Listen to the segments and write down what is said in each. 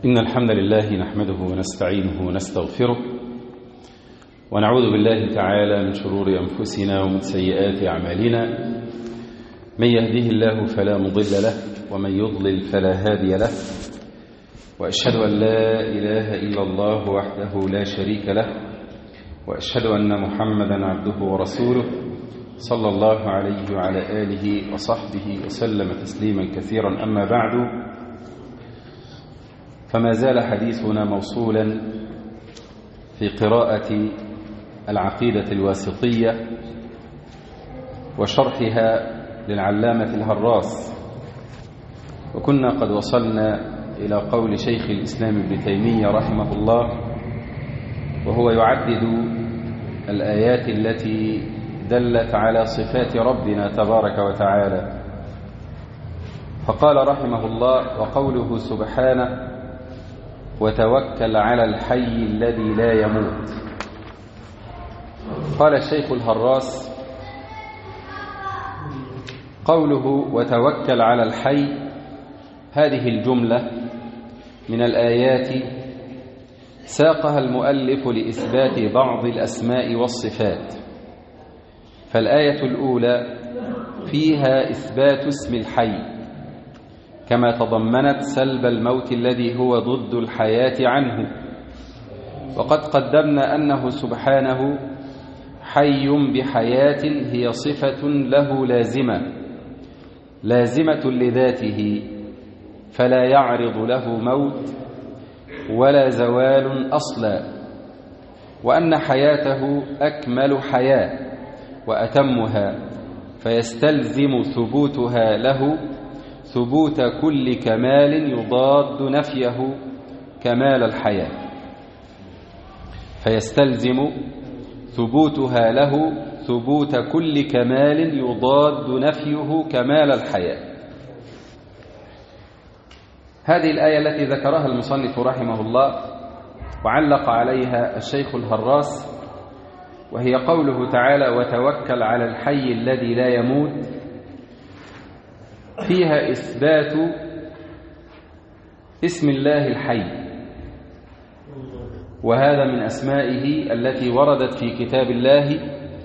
إن الحمد لله نحمده ونستعينه ونستغفره ونعوذ بالله تعالى من شرور أنفسنا ومن سيئات أعمالنا. من يهده الله فلا مضل له ومن يضلل فلا هادي له، وأشهد أن لا إله إلا الله وحده لا شريك له، وأشهد أن محمدا عبده ورسوله صلى الله عليه وعلى آله وصحبه وسلم تسليما كثيرا. أما بعد، فما زال حديثنا موصولا في قراءة العقيدة الواسطية وشرحها للعلامة الهراس، وكنا قد وصلنا إلى قول شيخ الإسلام ابن تيمية رحمه الله وهو يعدد الآيات التي دلت على صفات ربنا تبارك وتعالى، فقال رحمه الله: وقوله سبحانه: وتوكل على الحي الذي لا يموت. قال الشيخ الهراس: قوله وتوكل على الحي، هذه الجملة من الآيات ساقها المؤلف لإثبات بعض الأسماء والصفات. فالآية الأولى فيها إثبات اسم الحي كما تضمنت سلب الموت الذي هو ضد الحياة عنه، وقد قدمنا أنه سبحانه حي بحياة هي صفة له لازمة لذاته، فلا يعرض له موت ولا زوال أصلا، وأن حياته أكمل حياة وأتمها، فيستلزم ثبوتها له ثبوت كل كمال يضاد نفيه كمال الحياة، فيستلزم ثبوتها له ثبوت كل كمال يضاد نفيه كمال الحياة. هذه الآية التي ذكرها المصنف رحمه الله وعلق عليها الشيخ الهراس، وهي قوله تعالى: وتوكل على الحي الذي لا يموت، فيها إثبات اسم الله الحي، وهذا من أسمائه التي وردت في كتاب الله،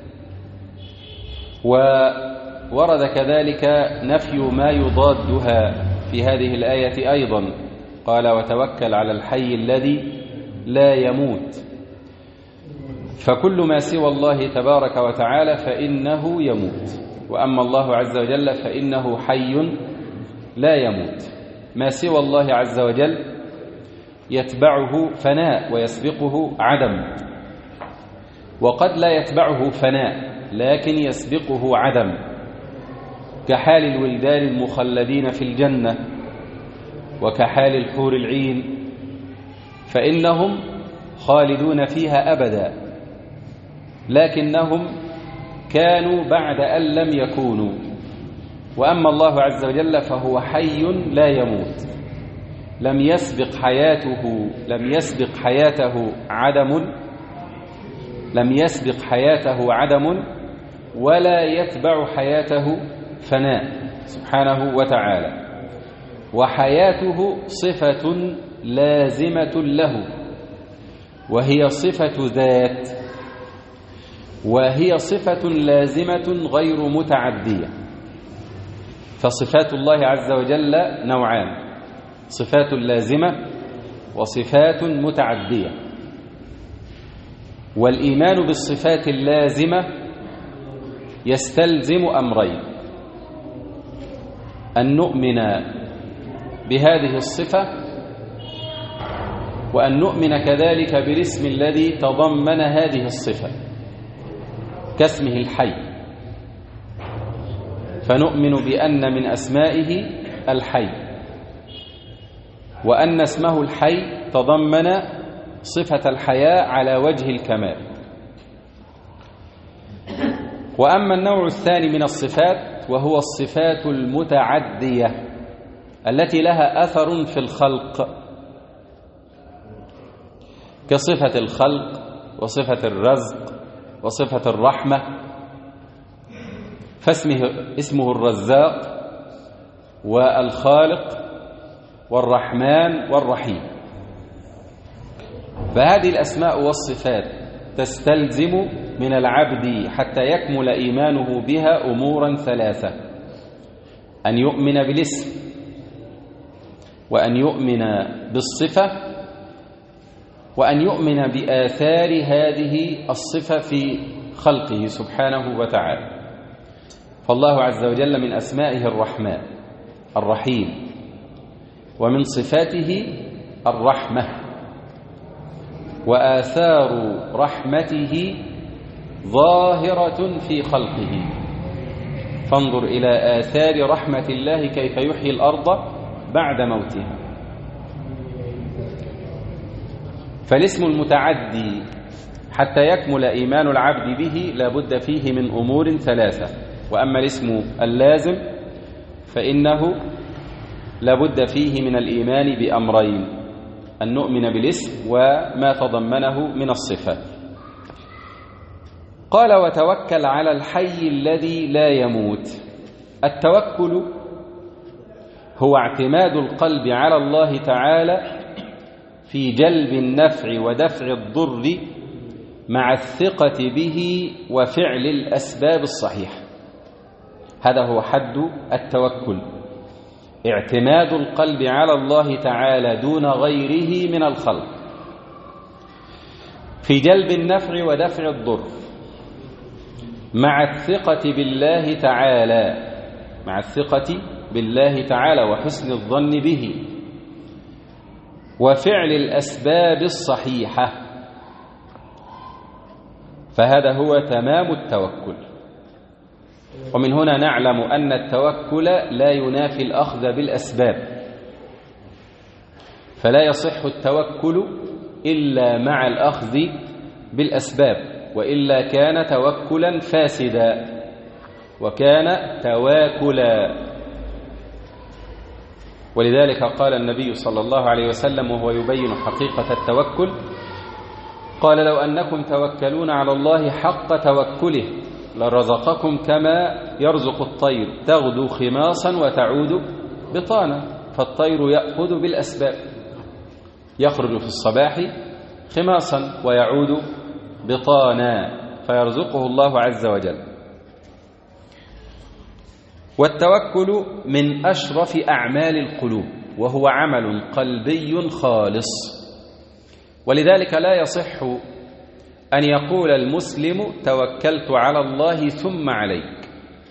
وورد كذلك نفي ما يضادها في هذه الآية أيضا. قال: وتوكل على الحي الذي لا يموت، فكل ما سوى الله تبارك وتعالى فإنه يموت، وأما الله عز وجل فإنه حي لا يموت. ما سوى الله عز وجل يتبعه فناء ويسبقه عدم، وقد لا يتبعه فناء لكن يسبقه عدم، كحال الولدان المخلدين في الجنة وكحال الحور العين، فإنهم خالدون فيها أبدا، لكنهم كانوا بعد أن لم يكونوا. وأما الله عز وجل فهو حي لا يموت، لم يسبق حياته عدم ولا يتبع حياته فناء سبحانه وتعالى، وحياته صفة لازمة له، وهي صفة ذات، وهي صفة لازمة غير متعدية. فصفات الله عز وجل نوعان: صفات لازمة وصفات متعدية. والإيمان بالصفات اللازمة يستلزم أمرين: أن نؤمن بهذه الصفة، وأن نؤمن كذلك بالاسم الذي تضمن هذه الصفة كاسمه الحي، فنؤمن بأن من أسمائه الحي، وأن اسمه الحي تضمن صفة الحياة على وجه الكمال. وأما النوع الثاني من الصفات وهو الصفات المتعدية التي لها أثر في الخلق، كصفة الخلق وصفة الرزق وصفة الرحمة، فاسمه الرزاق والخالق والرحمن والرحيم. فهذه الأسماء والصفات تستلزم من العبد حتى يكمل إيمانه بها أمورا ثلاثة: أن يؤمن بالاسم، وأن يؤمن بالصفة، وأن يؤمن بآثار هذه الصفة في خلقه سبحانه وتعالى. فالله عز وجل من أسمائه الرحمن الرحيم، ومن صفاته الرحمة، وآثار رحمته ظاهرة في خلقه. فانظر إلى آثار رحمة الله كيف يحيي الأرض بعد موتها. فالاسم المتعدي حتى يكمل إيمان العبد به لا بد فيه من أمور ثلاثة. وأما الاسم اللازم فإنه لا بد فيه من الإيمان بأمرين: أن نؤمن بالاسم وما تضمنه من الصفات. قال: وتوكل على الحي الذي لا يموت. التوكل هو اعتماد القلب على الله تعالى في جلب النفع ودفع الضر مع الثقة به وفعل الأسباب الصحيحة. هذا هو حد التوكل: اعتماد القلب على الله تعالى دون غيره من الخلق في جلب النفع ودفع الضر مع الثقة بالله تعالى وحسن الظن به وفعل الأسباب الصحيحة. فهذا هو تمام التوكل. ومن هنا نعلم أن التوكل لا ينافي الأخذ بالأسباب، فلا يصح التوكل إلا مع الأخذ بالأسباب، وإلا كان توكلا فاسدا وكان تواكلا. ولذلك قال النبي صلى الله عليه وسلم وهو يبين حقيقة التوكل: قال: لو أنكم توكلون على الله حق توكله لرزقكم كما يرزق الطير تغدو خماصا وتعود بطانا. فالطير يأخذ بالأسباب، يخرج في الصباح خماصا ويعود بطانا، فيرزقه الله عز وجل. والتوكل من أشرف أعمال القلوب، وهو عمل قلبي خالص. ولذلك لا يصح أن يقول المسلم: توكلت على الله ثم عليك.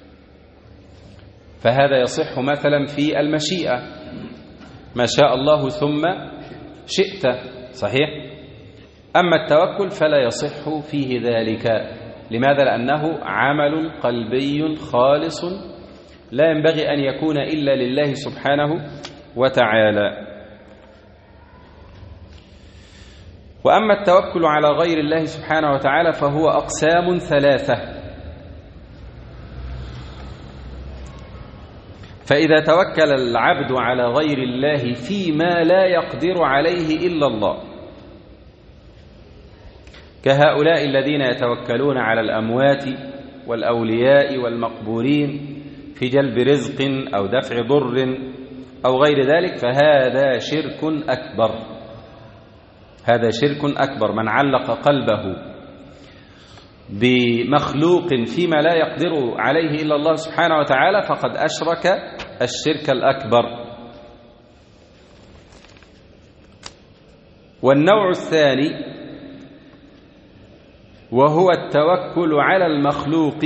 فهذا يصح مثلا في المشيئة: ما شاء الله ثم شئت، صحيح؟ أما التوكل فلا يصح فيه ذلك. لماذا؟ لأنه عمل قلبي خالص لا ينبغي أن يكون إلا لله سبحانه وتعالى. وأما التوكل على غير الله سبحانه وتعالى فهو أقسام ثلاثة. فإذا توكل العبد على غير الله فيما لا يقدر عليه إلا الله، كهؤلاء الذين يتوكلون على الأموات والأولياء والمقبورين في جلب رزق أو دفع ضر أو غير ذلك، فهذا شرك أكبر. هذا شرك أكبر. من علق قلبه بمخلوق فيما لا يقدر عليه إلا الله سبحانه وتعالى فقد أشرك الشرك الأكبر. والنوع الثاني وهو التوكل على المخلوق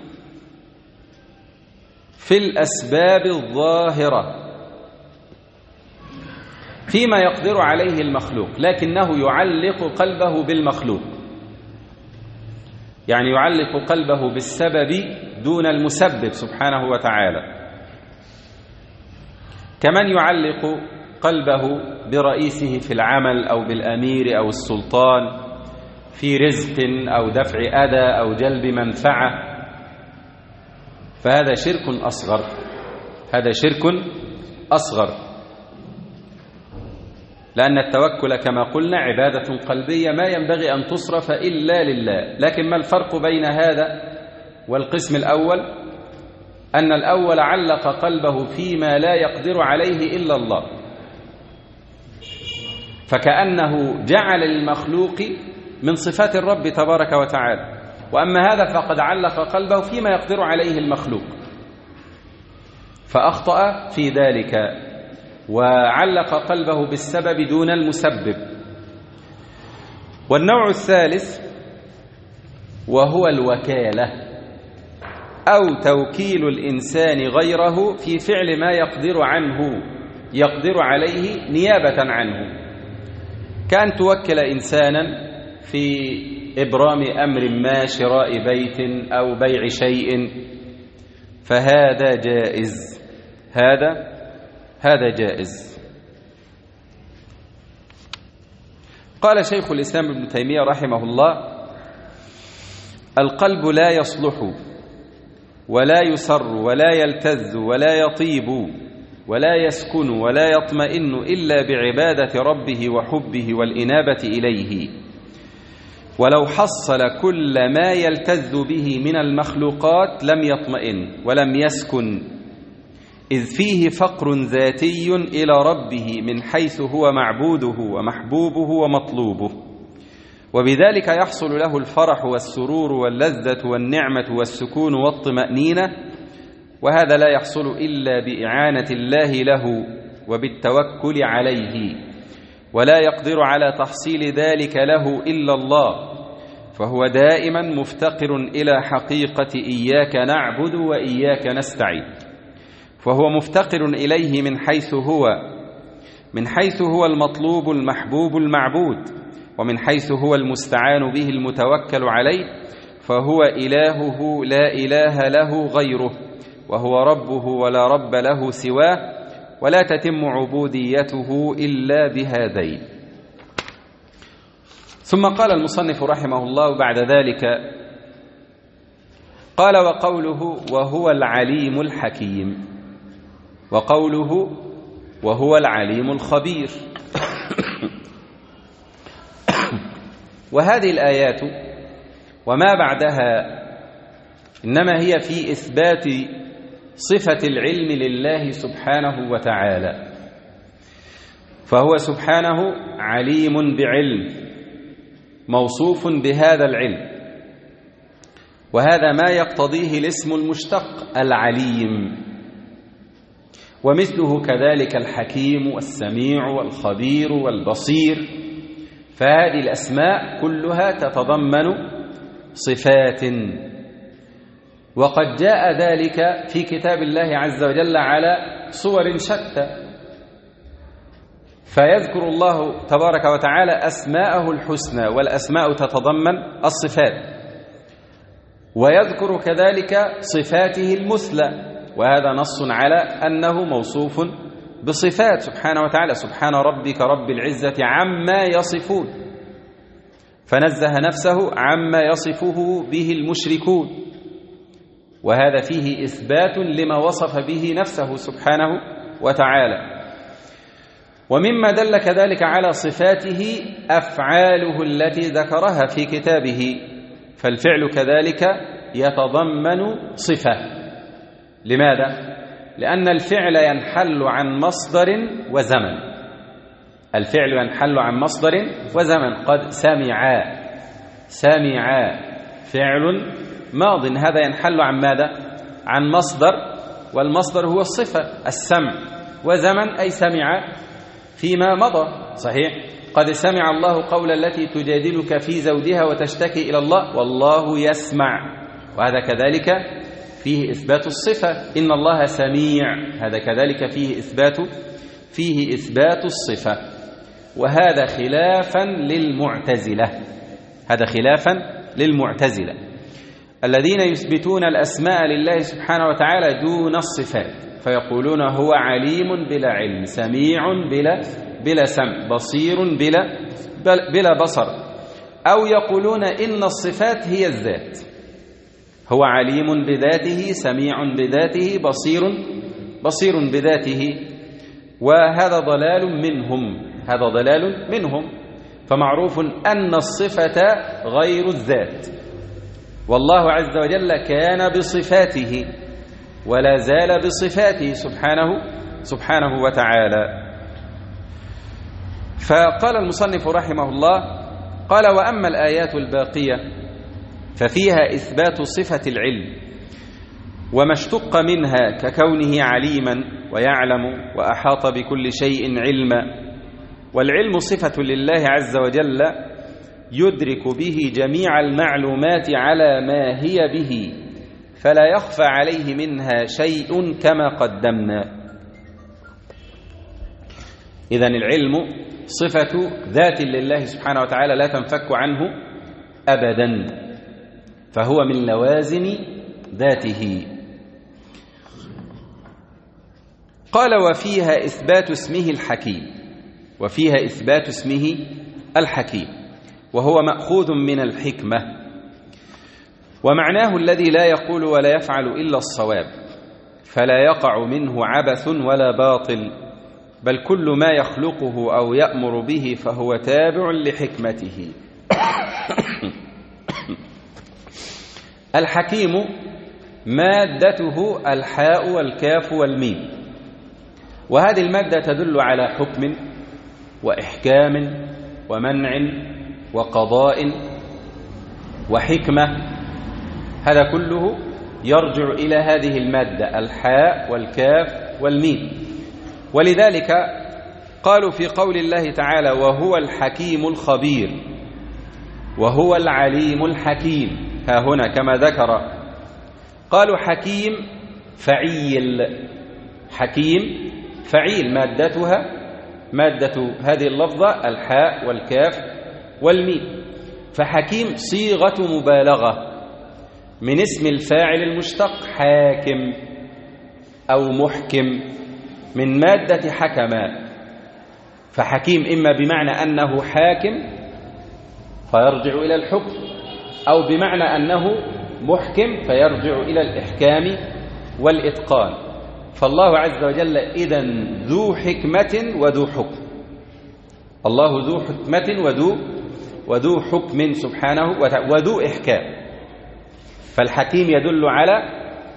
في الأسباب الظاهرة فيما يقدر عليه المخلوق، لكنه يعلق قلبه بالمخلوق، يعني يعلق قلبه بالسبب دون المسبب سبحانه وتعالى، كمن يعلق قلبه برئيسه في العمل أو بالأمير أو السلطان في رزق أو دفع أذى أو جلب منفعة. فهذا شرك أصغر. هذا شرك أصغر، لأن التوكل كما قلنا عبادة قلبية ما ينبغي أن تصرف إلا لله. لكن ما الفرق بين هذا والقسم الأول؟ أن الأول علق قلبه فيما لا يقدر عليه إلا الله، فكأنه جعل للمخلوق من صفات الرب تبارك وتعالى، وأما هذا فقد علق قلبه فيما يقدر عليه المخلوق، فأخطأ في ذلك وعلق قلبه بالسبب دون المسبب. والنوع الثالث وهو الوكالة، أو توكيل الإنسان غيره في فعل ما يقدر عليه نيابة عنه، كان توكل إنسانا في إبرام أمر ما، شراء بيت أو بيع شيء، فهذا جائز، هذا جائز. قال شيخ الإسلام ابن تيمية رحمه الله: القلب لا يصلح ولا يسر ولا يلتذ ولا يطيب ولا يسكن ولا يطمئن إلا بعبادة ربه وحبه والإنابة إليه، ولو حصل كل ما يلتذ به من المخلوقات لم يطمئن ولم يسكن، إذ فيه فقر ذاتي إلى ربه من حيث هو معبوده ومحبوبه ومطلوبه، وبذلك يحصل له الفرح والسرور واللذة والنعمة والسكون والطمأنينة، وهذا لا يحصل إلا بإعانة الله له وبالتوكل عليه، ولا يقدر على تحصيل ذلك له إلا الله، فهو دائما مفتقر إلى حقيقة إياك نعبد وإياك نستعين، فهو مفتقر إليه من حيث هو المطلوب المحبوب المعبود، ومن حيث هو المستعان به المتوكل عليه، فهو إلهه لا إله له غيره، وهو ربه ولا رب له سواه، ولا تتم عبوديته إلا بهذين. ثم قال المصنف رحمه الله بعد ذلك: قال: وقوله وهو العليم الحكيم، وقوله وهو العليم الخبير. وهذه الآيات وما بعدها إنما هي في إثبات صفة العلم لله سبحانه وتعالى، فهو سبحانه عليم بعلم، موصوف بهذا العلم، وهذا ما يقتضيه الاسم المشتق العليم، ومثله كذلك الحكيم والسميع والخبير والبصير، فهذه الأسماء كلها تتضمن صفات، وقد جاء ذلك في كتاب الله عز وجل على صور شتى، فيذكر الله تبارك وتعالى أسماءه الحسنى، والأسماء تتضمن الصفات، ويذكر كذلك صفاته المثلى، وهذا نص على أنه موصوف بصفات سبحانه وتعالى: سبحان ربك رب العزة عما يصفون، فنزه نفسه عما يصفه به المشركون، وهذا فيه إثبات لما وصف به نفسه سبحانه وتعالى. ومما دل كذلك على صفاته أفعاله التي ذكرها في كتابه، فالفعل كذلك يتضمن صفة. لماذا؟ لأن الفعل ينحل عن مصدر وزمن، الفعل ينحل عن مصدر وزمن. قد سمع فعل ماض، هذا ينحل عن ماذا؟ عن مصدر، والمصدر هو الصفة السمع، وزمن أي سمع فيما مضى. صحيح، قد سمع الله قول التي تجادلك في زوجها وتشتكي إلى الله والله يسمع، وهذا كذلك فيه إثبات الصفة. إن الله سميع، هذا كذلك فيه إثبات الصفة. وهذا خلافا للمعتزلة، الذين يثبتون الأسماء لله سبحانه وتعالى دون الصفات، فيقولون هو عليم بلا علم، سميع بلا سمع، بصير بلا بصر، أو يقولون إن الصفات هي الذات، هو عليم بذاته، سميع بذاته، بصير بذاته، وهذا ضلال منهم. فمعروف أن الصفة غير الذات، والله عز وجل كان بصفاته ولا زال بصفاته سبحانه وتعالى. فقال المصنف رحمه الله: قال: وأما الآيات الباقية ففيها إثبات صفة العلم وما اشتق منها ككونه عليما ويعلم وأحاط بكل شيء علما، والعلم صفة لله عز وجل يدرك به جميع المعلومات على ما هي به، فلا يخفى عليه منها شيء كما قدمنا. إذن العلم صفة ذات لله سبحانه وتعالى لا تنفك عنه أبدا، فهو من لوازم ذاته. قال: وفيها إثبات اسمه الحكيم، وفيها إثبات اسمه الحكيم، وهو مأخوذ من الحكمة، ومعناه الذي لا يقول ولا يفعل إلا الصواب، فلا يقع منه عبث ولا باطل، بل كل ما يخلقه أو يأمر به فهو تابع لحكمته. الحكيم مادته الحاء والكاف والميم، وهذه المادة تدل على حكم وإحكام ومنع وقضاء وحكمة، هذا كله يرجع إلى هذه المادة الحاء والكاف والميم. ولذلك قالوا في قول الله تعالى: وهو الحكيم الخبير، وهو العليم الحكيم. ها هنا كما ذكر قالوا حكيم فعيل، حكيم فعيل، مادة هذه اللفظة الحاء والكاف والميم، فحكيم صيغة مبالغة من اسم الفاعل المشتق حاكم أو محكم من مادة حكما، فحكيم إما بمعنى أنه حاكم فيرجع إلى الحكم، أو بمعنى أنه محكم فيرجع إلى الإحكام والإتقان. فالله عز وجل إذن ذو حكمة وذو حكم، الله ذو حكمة وذو حكم سبحانه وذو إحكام. فالحكيم يدل على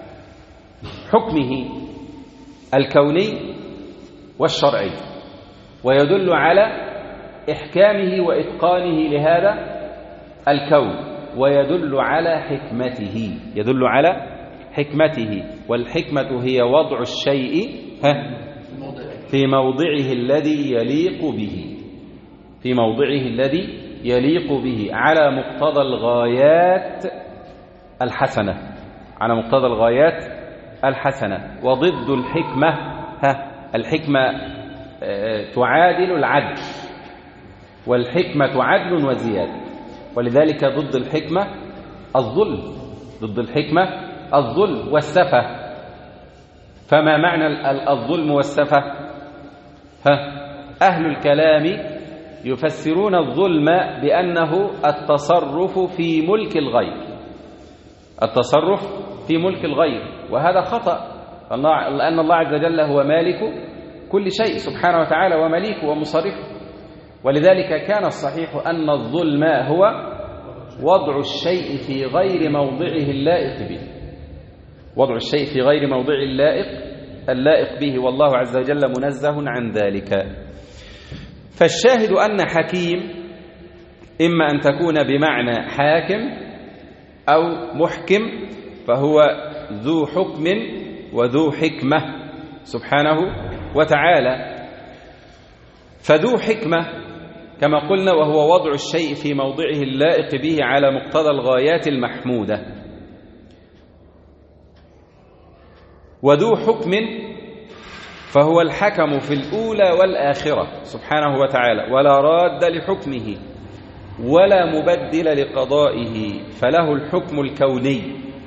حكمه الكوني والشرعي، ويدل على إحكامه وإتقانه لهذا الكون، ويدل على حكمته، يدل على حكمته. والحكمة هي وضع الشيء في موضعه الذي يليق به، في موضعه الذي يليق به على مقتضى الغايات الحسنة، على مقتضى الغايات الحسنة. وضد الحكمة الحكمة تعادل العدل، والحكمة عدل وزيادة، ولذلك ضد الحكمة الظلم، ضد الحكمة الظلم والسفة. فما معنى الظلم والسفة؟ أهل الكلام يفسرون الظلم بأنه التصرف في ملك الغير، التصرف في ملك الغير، وهذا خطأ، لأن الله عز وجل هو مالك كل شيء سبحانه وتعالى ومليك ومصرفه. ولذلك كان الصحيح أن الظلم هو وضع الشيء في غير موضعه اللائق به، وضع الشيء في غير موضع اللائق به، والله عز وجل منزه عن ذلك. فالشاهد أن حكيم إما أن تكون بمعنى حاكم أو محكم، فهو ذو حكم وذو حكمة سبحانه وتعالى. فذو حكمة كما قلنا وهو وضع الشيء في موضعه اللائق به على مقتضى الغايات المحمودة، وذو حكم فهو الحكم في الأولى والآخرة سبحانه وتعالى، ولا راد لحكمه ولا مبدل لقضائه، فله الحكم الكوني،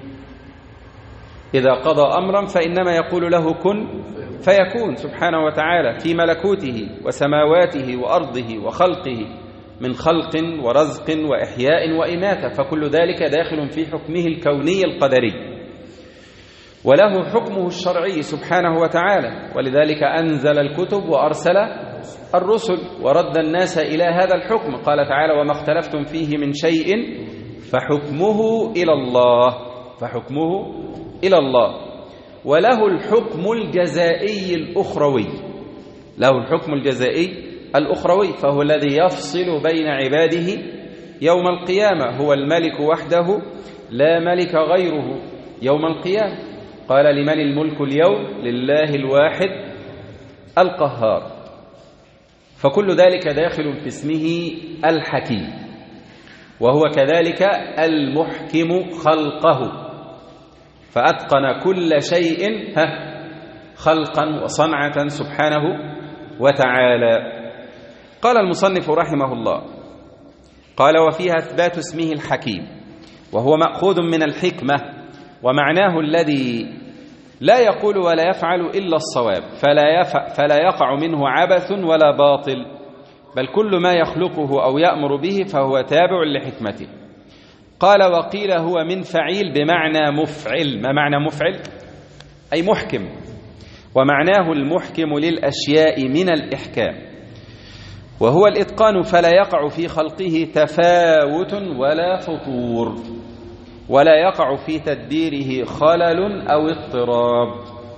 إذا قضى أمرا فإنما يقول له كن فيكون سبحانه وتعالى، في ملكوته وسماواته وأرضه وخلقه من خلق ورزق وإحياء وإماتة، فكل ذلك داخل في حكمه الكوني القدري. وله حكمه الشرعي سبحانه وتعالى، ولذلك أنزل الكتب وأرسل الرسل ورد الناس إلى هذا الحكم. قال تعالى: وما اختلفتم فيه من شيء فحكمه إلى الله، فحكمه إلى الله. وله الحكم الجزائي الأخروي، له الحكم الجزائي الأخروي، فهو الذي يفصل بين عباده يوم القيامة، هو الملك وحده لا ملك غيره يوم القيامة. قال لمن الملك اليوم؟ لله الواحد القهار. فكل ذلك داخل في اسمه الحكيم، وهو كذلك المحكم خلقه، فأتقن كل شيء خلقا وصنعة سبحانه وتعالى. قال المصنف رحمه الله: قال: وفيها إثبات اسمه الحكيم، وهو مأخوذ من الحكمة، ومعناه الذي لا يقول ولا يفعل إلا الصواب، فلا يقع منه عبث ولا باطل، بل كل ما يخلقه أو يأمر به فهو تابع لحكمته. قال: وقيل هو من فعيل بمعنى مفعل. ما معنى مفعل؟ أي محكم، ومعناه المحكم للأشياء من الإحكام، وهو الإتقان، فلا يقع في خلقه تفاوت ولا فطور، ولا يقع في تدبيره خلل أو اضطراب.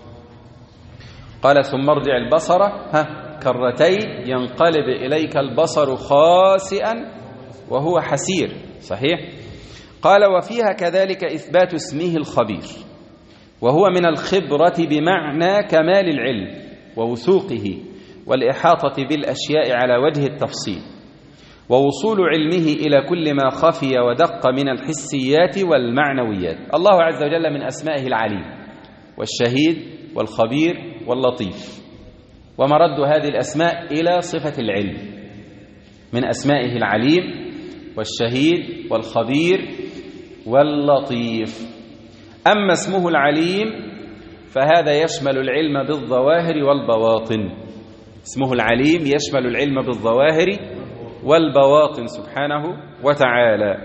قال: ثم ارجع البصر كرتين ينقلب إليك البصر خاسئا وهو حسير. صحيح. قال: وفيها كذلك إثبات اسمه الخبير، وهو من الخبرة بمعنى كمال العلم ووثوقه والإحاطة بالأشياء على وجه التفصيل، ووصول علمه إلى كل ما خفي ودق من الحسيات والمعنويات. الله عز وجل من أسمائه العليم والشهيد والخبير واللطيف، ومرد هذه الأسماء إلى صفة العلم. من أسمائه العليم والشهيد والخبير واللطيف. أما اسمه العليم فهذا يشمل العلم بالظواهر والبواطن. اسمه العليم يشمل العلم بالظواهر والبواطن سبحانه وتعالى.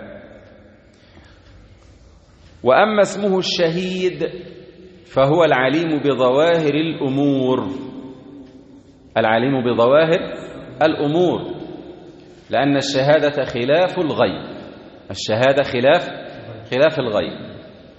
وأما اسمه الشهيد فهو العليم بظواهر الأمور. العليم بظواهر الأمور، لأن الشهادة خلاف الغيب. الشهادة خلاف الغيب.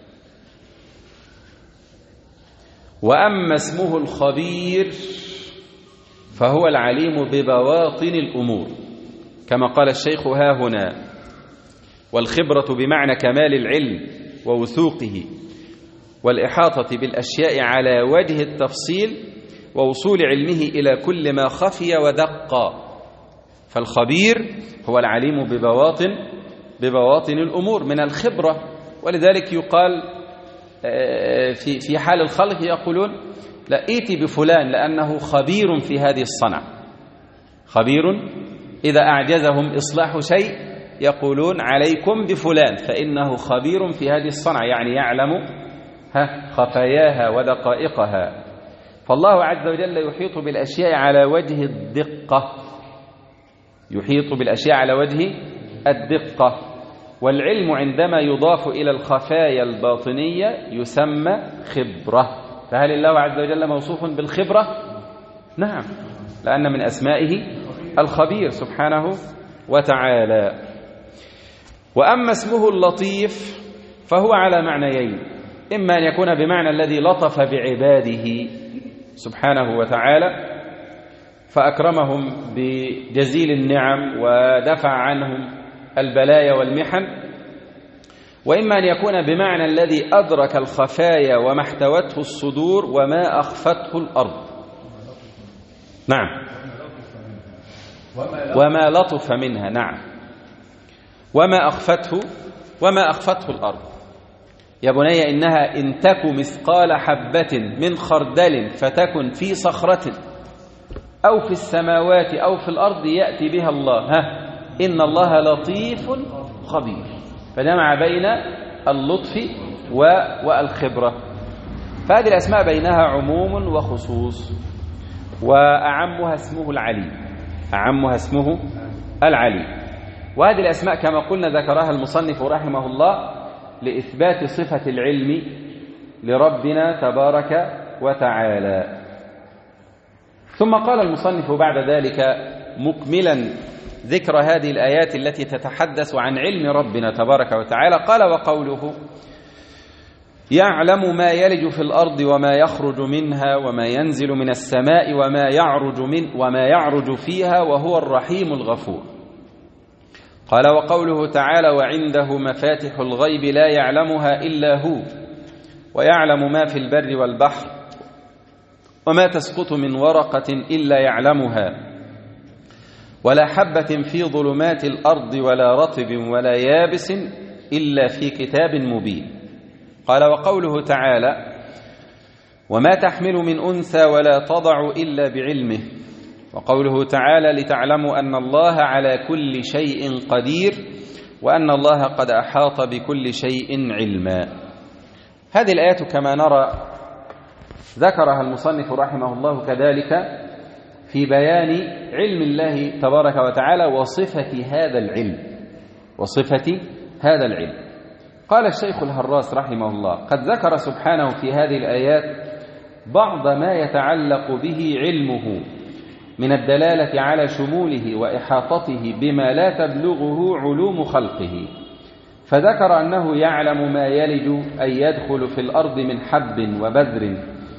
وأما اسمه الخبير فهو العليم ببواطن الأمور، كما قال الشيخ ها هنا: والخبرة بمعنى كمال العلم ووثوقه والإحاطة بالأشياء على وجه التفصيل ووصول علمه إلى كل ما خفي ودق. فالخبير هو العليم ببواطن الأمور من الخبرة. ولذلك يقال في حال الخلق يقولون: لا ائتي بفلان لأنه خبير في هذه الصنعة. خبير، إذا أعجزهم إصلاح شيء يقولون: عليكم بفلان فإنه خبير في هذه الصنعة، يعني يعلم خفاياها ودقائقها. فالله عز وجل يحيط بالأشياء على وجه الدقة، يحيط بالأشياء على وجه الدقة. والعلم عندما يضاف إلى الخفايا الباطنية يسمى خبرة. فهل الله عز وجل موصوف بالخبرة؟ نعم، لأن من أسمائه الخبير سبحانه وتعالى. وأما اسمه اللطيف فهو على معنيين: إما أن يكون بمعنى الذي لطف بعباده سبحانه وتعالى فأكرمهم بجزيل النعم ودفع عنهم البلايا والمحن، وإما أن يكون بمعنى الذي أدرك الخفايا وما احتوته الصدور وما أخفته الأرض. نعم، وما لطف منها. نعم، وما أخفته الأرض. يا بني إنها إن تك مثقال حبة من خردل فتكن في صخرة أو في السماوات أو في الأرض يأتي بها الله. إن الله لطيف خبير. فجمع بين اللطف والخبرة. فهذه الأسماء بينها عموم وخصوص، وأعمها اسمه العليم. أعمها اسمه العليم. وهذه الأسماء كما قلنا ذكرها المصنف رحمه الله لإثبات صفة العلم لربنا تبارك وتعالى. ثم قال المصنف بعد ذلك مكملا ذكر هذه الآيات التي تتحدث عن علم ربنا تبارك وتعالى، قال: وقوله يعلم ما يلج في الأرض وما يخرج منها وما ينزل من السماء وما يعرج فيها وهو الرحيم الغفور. قال وقوله تعالى وعنده مفاتح الغيب لا يعلمها إلا هو ويعلم ما في البر والبحر وما تسقط من ورقة إلا يعلمها ولا حبة في ظلمات الأرض ولا رطب ولا يابس إلا في كتاب مبين. قال وقوله تعالى وما تحمل من أنثى ولا تضع إلا بعلمه. وقوله تعالى لتعلموا أن الله على كل شيء قدير وأن الله قد أحاط بكل شيء علما. هذه الآيات كما نرى ذكرها المصنف رحمه الله كذلك في بيان علم الله تبارك وتعالى وصفة هذا العلم. قال الشيخ الهراس رحمه الله قد ذكر سبحانه في هذه الآيات بعض ما يتعلق به علمه من الدلالة على شموله وإحاطته بما لا تبلغه علوم خلقه، فذكر أنه يعلم ما يلج أي يدخل في الأرض من حب وبذر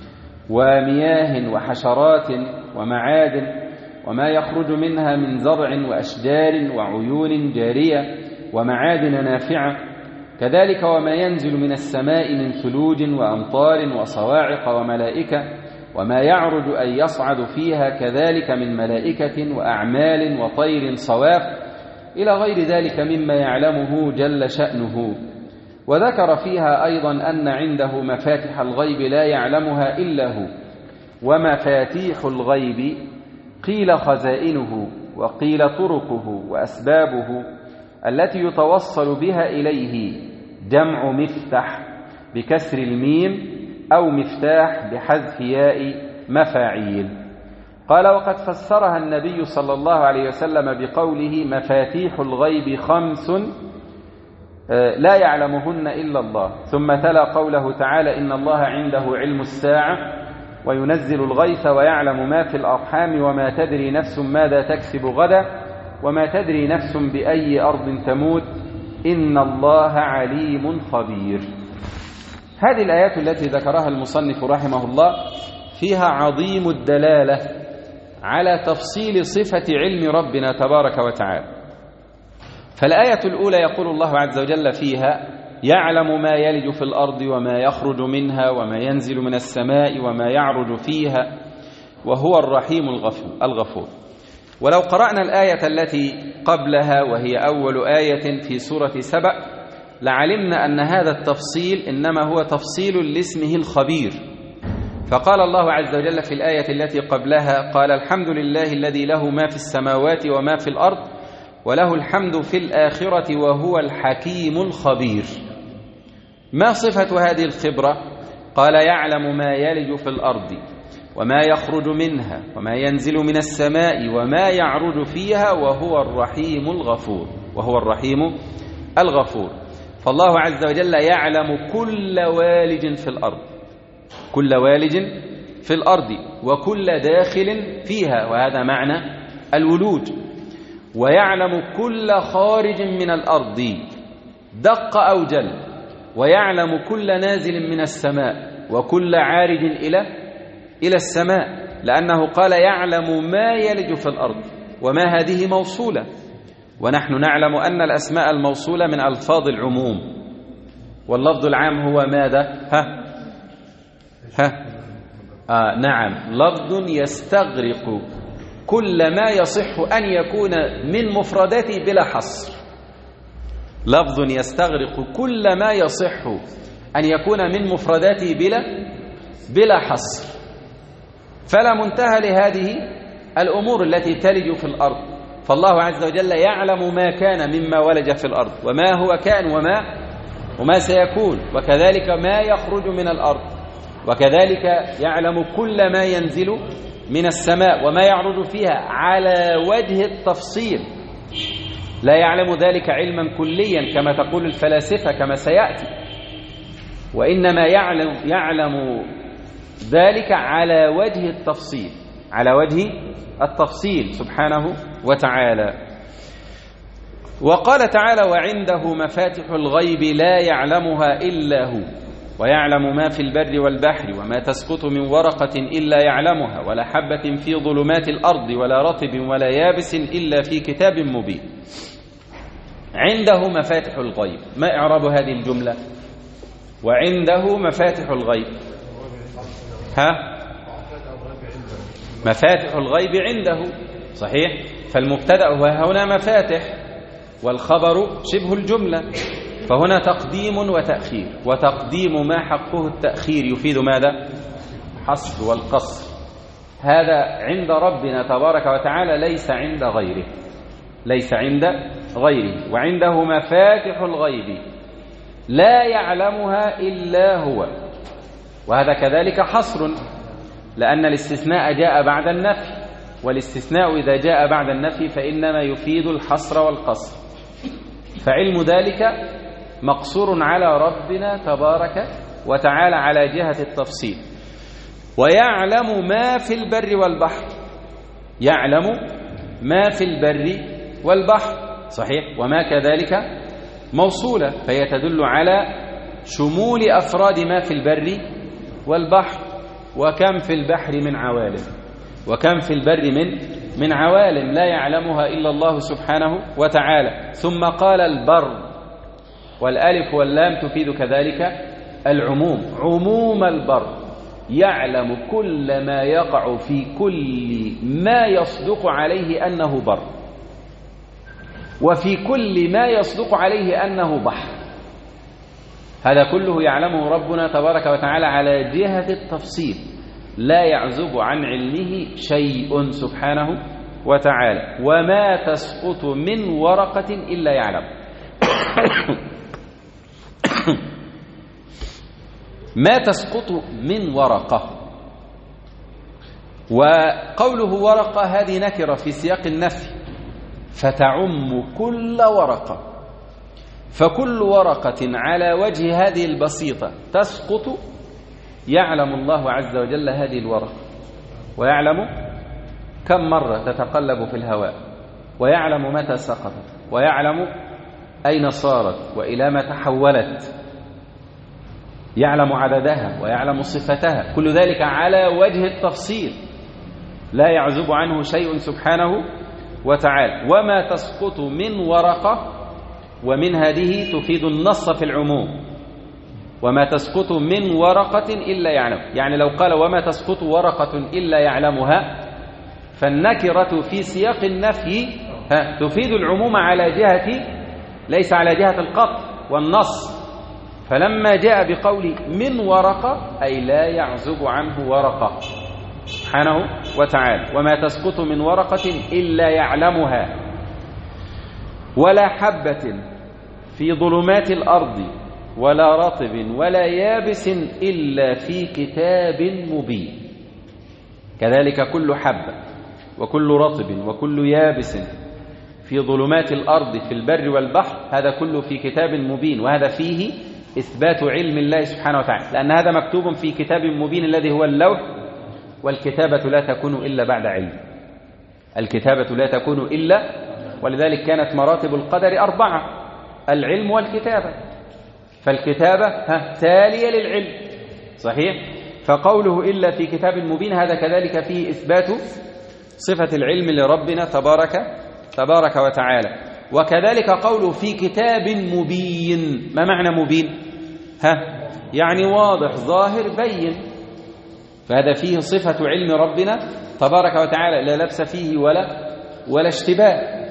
ومياه وحشرات ومعادن وما يخرج منها من زرع وأشجار وعيون جارية ومعادن نافعة، كذلك وما ينزل من السماء من ثلوج وأمطار وصواعق وملائكة وما يعرج أن يصعد فيها كذلك من ملائكة وأعمال وطير صواف إلى غير ذلك مما يعلمه جل شأنه. وذكر فيها أيضا أن عنده مفاتح الغيب لا يعلمها إلا هو. ومفاتيح الغيب قيل خزائنه وقيل طرقه وأسبابه التي يتوصل بها إليه، جمع مفتح بكسر الميم أو مفتاح بحذف ياء مفاعيل. قال وقد فسرها النبي صلى الله عليه وسلم بقوله مفاتيح الغيب 5 لا يعلمهن إلا الله، ثم تلا قوله تعالى إن الله عنده علم الساعة وينزل الغيث ويعلم ما في الأرحام وما تدري نفس ماذا تكسب غدا وما تدري نفس بأي أرض تموت إن الله عليم خبير. هذه الآيات التي ذكرها المصنف رحمه الله فيها عظيم الدلالة على تفصيل صفة علم ربنا تبارك وتعالى. فالآية الأولى يقول الله عز وجل فيها يعلم ما يلج في الأرض وما يخرج منها وما ينزل من السماء وما يعرج فيها وهو الرحيم الغفور. ولو قرأنا الآية التي قبلها وهي أول آية في سورة سبأ لعلمنا أن هذا التفصيل إنما هو تفصيل لاسمه الخبير. فقال الله عز وجل في الآية التي قبلها قال الحمد لله الذي له ما في السماوات وما في الأرض وله الحمد في الآخرة وهو الحكيم الخبير. ما صفة هذه الخبرة؟ قال يعلم ما يلج في الأرض وما يخرج منها وما ينزل من السماء وما يعرج فيها وهو الرحيم الغفور. فالله عز وجل يعلم كل والج في الأرض وكل داخل فيها، وهذا معنى الولوج. ويعلم كل خارج من الأرض دق أو جل، ويعلم كل نازل من السماء وكل عارج إلى السماء، لأنه قال يعلم ما يلج في الأرض، وما هذه موصولة، ونحن نعلم أن الأسماء الموصولة من ألفاظ العموم، واللفظ العام هو ماذا؟ نعم، لفظ يستغرق كل ما يصح أن يكون من مفرداته بلا حصر. لفظ يستغرق كل ما يصح أن يكون من مفرداته بلا حصر. فلا منتهى لهذه الأمور التي تلج في الأرض. فالله عز وجل يعلم ما كان مما ولج في الأرض وما هو كان وما سيكون، وكذلك ما يخرج من الأرض، وكذلك يعلم كل ما ينزل من السماء وما يعرج فيها على وجه التفصيل. لا يعلم ذلك علما كليا كما تقول الفلاسفة كما سيأتي، وإنما يعلم ذلك على وجه التفصيل سبحانه وتعالى. وقال تعالى وعنده مفاتح الغيب لا يعلمها إلا هو. ويعلم ما في البر والبحر وما تسقط من ورقة إلا يعلمها ولا حبة في ظلمات الأرض ولا رطب ولا يابس إلا في كتاب مبين. عنده مفاتح الغيب. ما إعراب هذه الجملة؟ وعنده مفاتح الغيب. مفاتح الغيب عنده، صحيح. فالمبتدأ هو هنا مفاتح، والخبر شبه الجملة، فهنا تقديم وتأخير. وتقديم ما حقه التأخير يفيد ماذا؟ حصر والقصر. هذا عند ربنا تبارك وتعالى، ليس عند غيره، ليس عند غيره. وعنده مفاتح الغيب لا يعلمها إلا هو. وهذا كذلك حصر، لأن الاستثناء جاء بعد النفي، والاستثناء إذا جاء بعد النفي فإنما يفيد الحصر والقصر. فعلم ذلك مقصور على ربنا تبارك وتعالى على جهة التفصيل. ويعلم ما في البر والبحر. يعلم ما في البر والبحر، صحيح. وما كذلك موصولة، فهي تدل على شمول أفراد ما في البر والبحر. وكم في البحر من عوالم، وكم في البر من عوالم لا يعلمها إلا الله سبحانه وتعالى. ثم قال البر، والألف واللام تفيد كذلك العموم، عموم البر. يعلم كل ما يقع في كل ما يصدق عليه أنه بر، وفي كل ما يصدق عليه أنه بحر. هذا كله يعلمه ربنا تبارك وتعالى على جهة التفصيل، لا يعزب عن علمه شيء سبحانه وتعالى. وما تسقط من ورقة إلا يعلم. ما تسقط من ورقة. وقوله ورقة هذه نكرة في سياق النفي، فتعم كل ورقة. فكل ورقة على وجه هذه البسيطة تسقط يعلم الله عز وجل هذه الورقة، ويعلم كم مرة تتقلب في الهواء، ويعلم متى سقطت، ويعلم أين صارت وإلى ما تحولت، يعلم عددها ويعلم صفتها. كل ذلك على وجه التفصيل، لا يعزب عنه شيء سبحانه وتعالى. وما تسقط من ورقة، ومن هذه تفيد النص في العموم. وما تسقط من ورقة إلا يعلم، يعني لو قال وما تسقط ورقة إلا يعلمها، فالنكرة في سياق النفي تفيد العموم على جهة، ليس على جهة القطع والنص. فلما جاء بقول من ورقة أي لا يعزب عنه ورقة سبحانه وتعالى. وما تسقط من ورقة إلا يعلمها ولا حبة في ظلمات الأرض ولا رطب ولا يابس إلا في كتاب مبين. كذلك كل حبة وكل رطب وكل يابس في ظلمات الأرض في البر والبحر، هذا كله في كتاب مبين. وهذا فيه إثبات علم الله سبحانه وتعالى، لأن هذا مكتوب في كتاب مبين الذي هو اللوح. والكتابة لا تكون إلا بعد علم، الكتابة لا تكون إلا، ولذلك كانت مراتب القدر 4: العلم والكتابة. فالكتابة تالية للعلم، صحيح. فقوله إلا في كتاب مبين هذا كذلك فيه إثبات صفة العلم لربنا تبارك وتعالى. وكذلك قوله في كتاب مبين. ما معنى مبين؟ يعني واضح ظاهر بين. فهذا فيه صفة علم ربنا تبارك وتعالى، لا لبس فيه ولا اشتباه.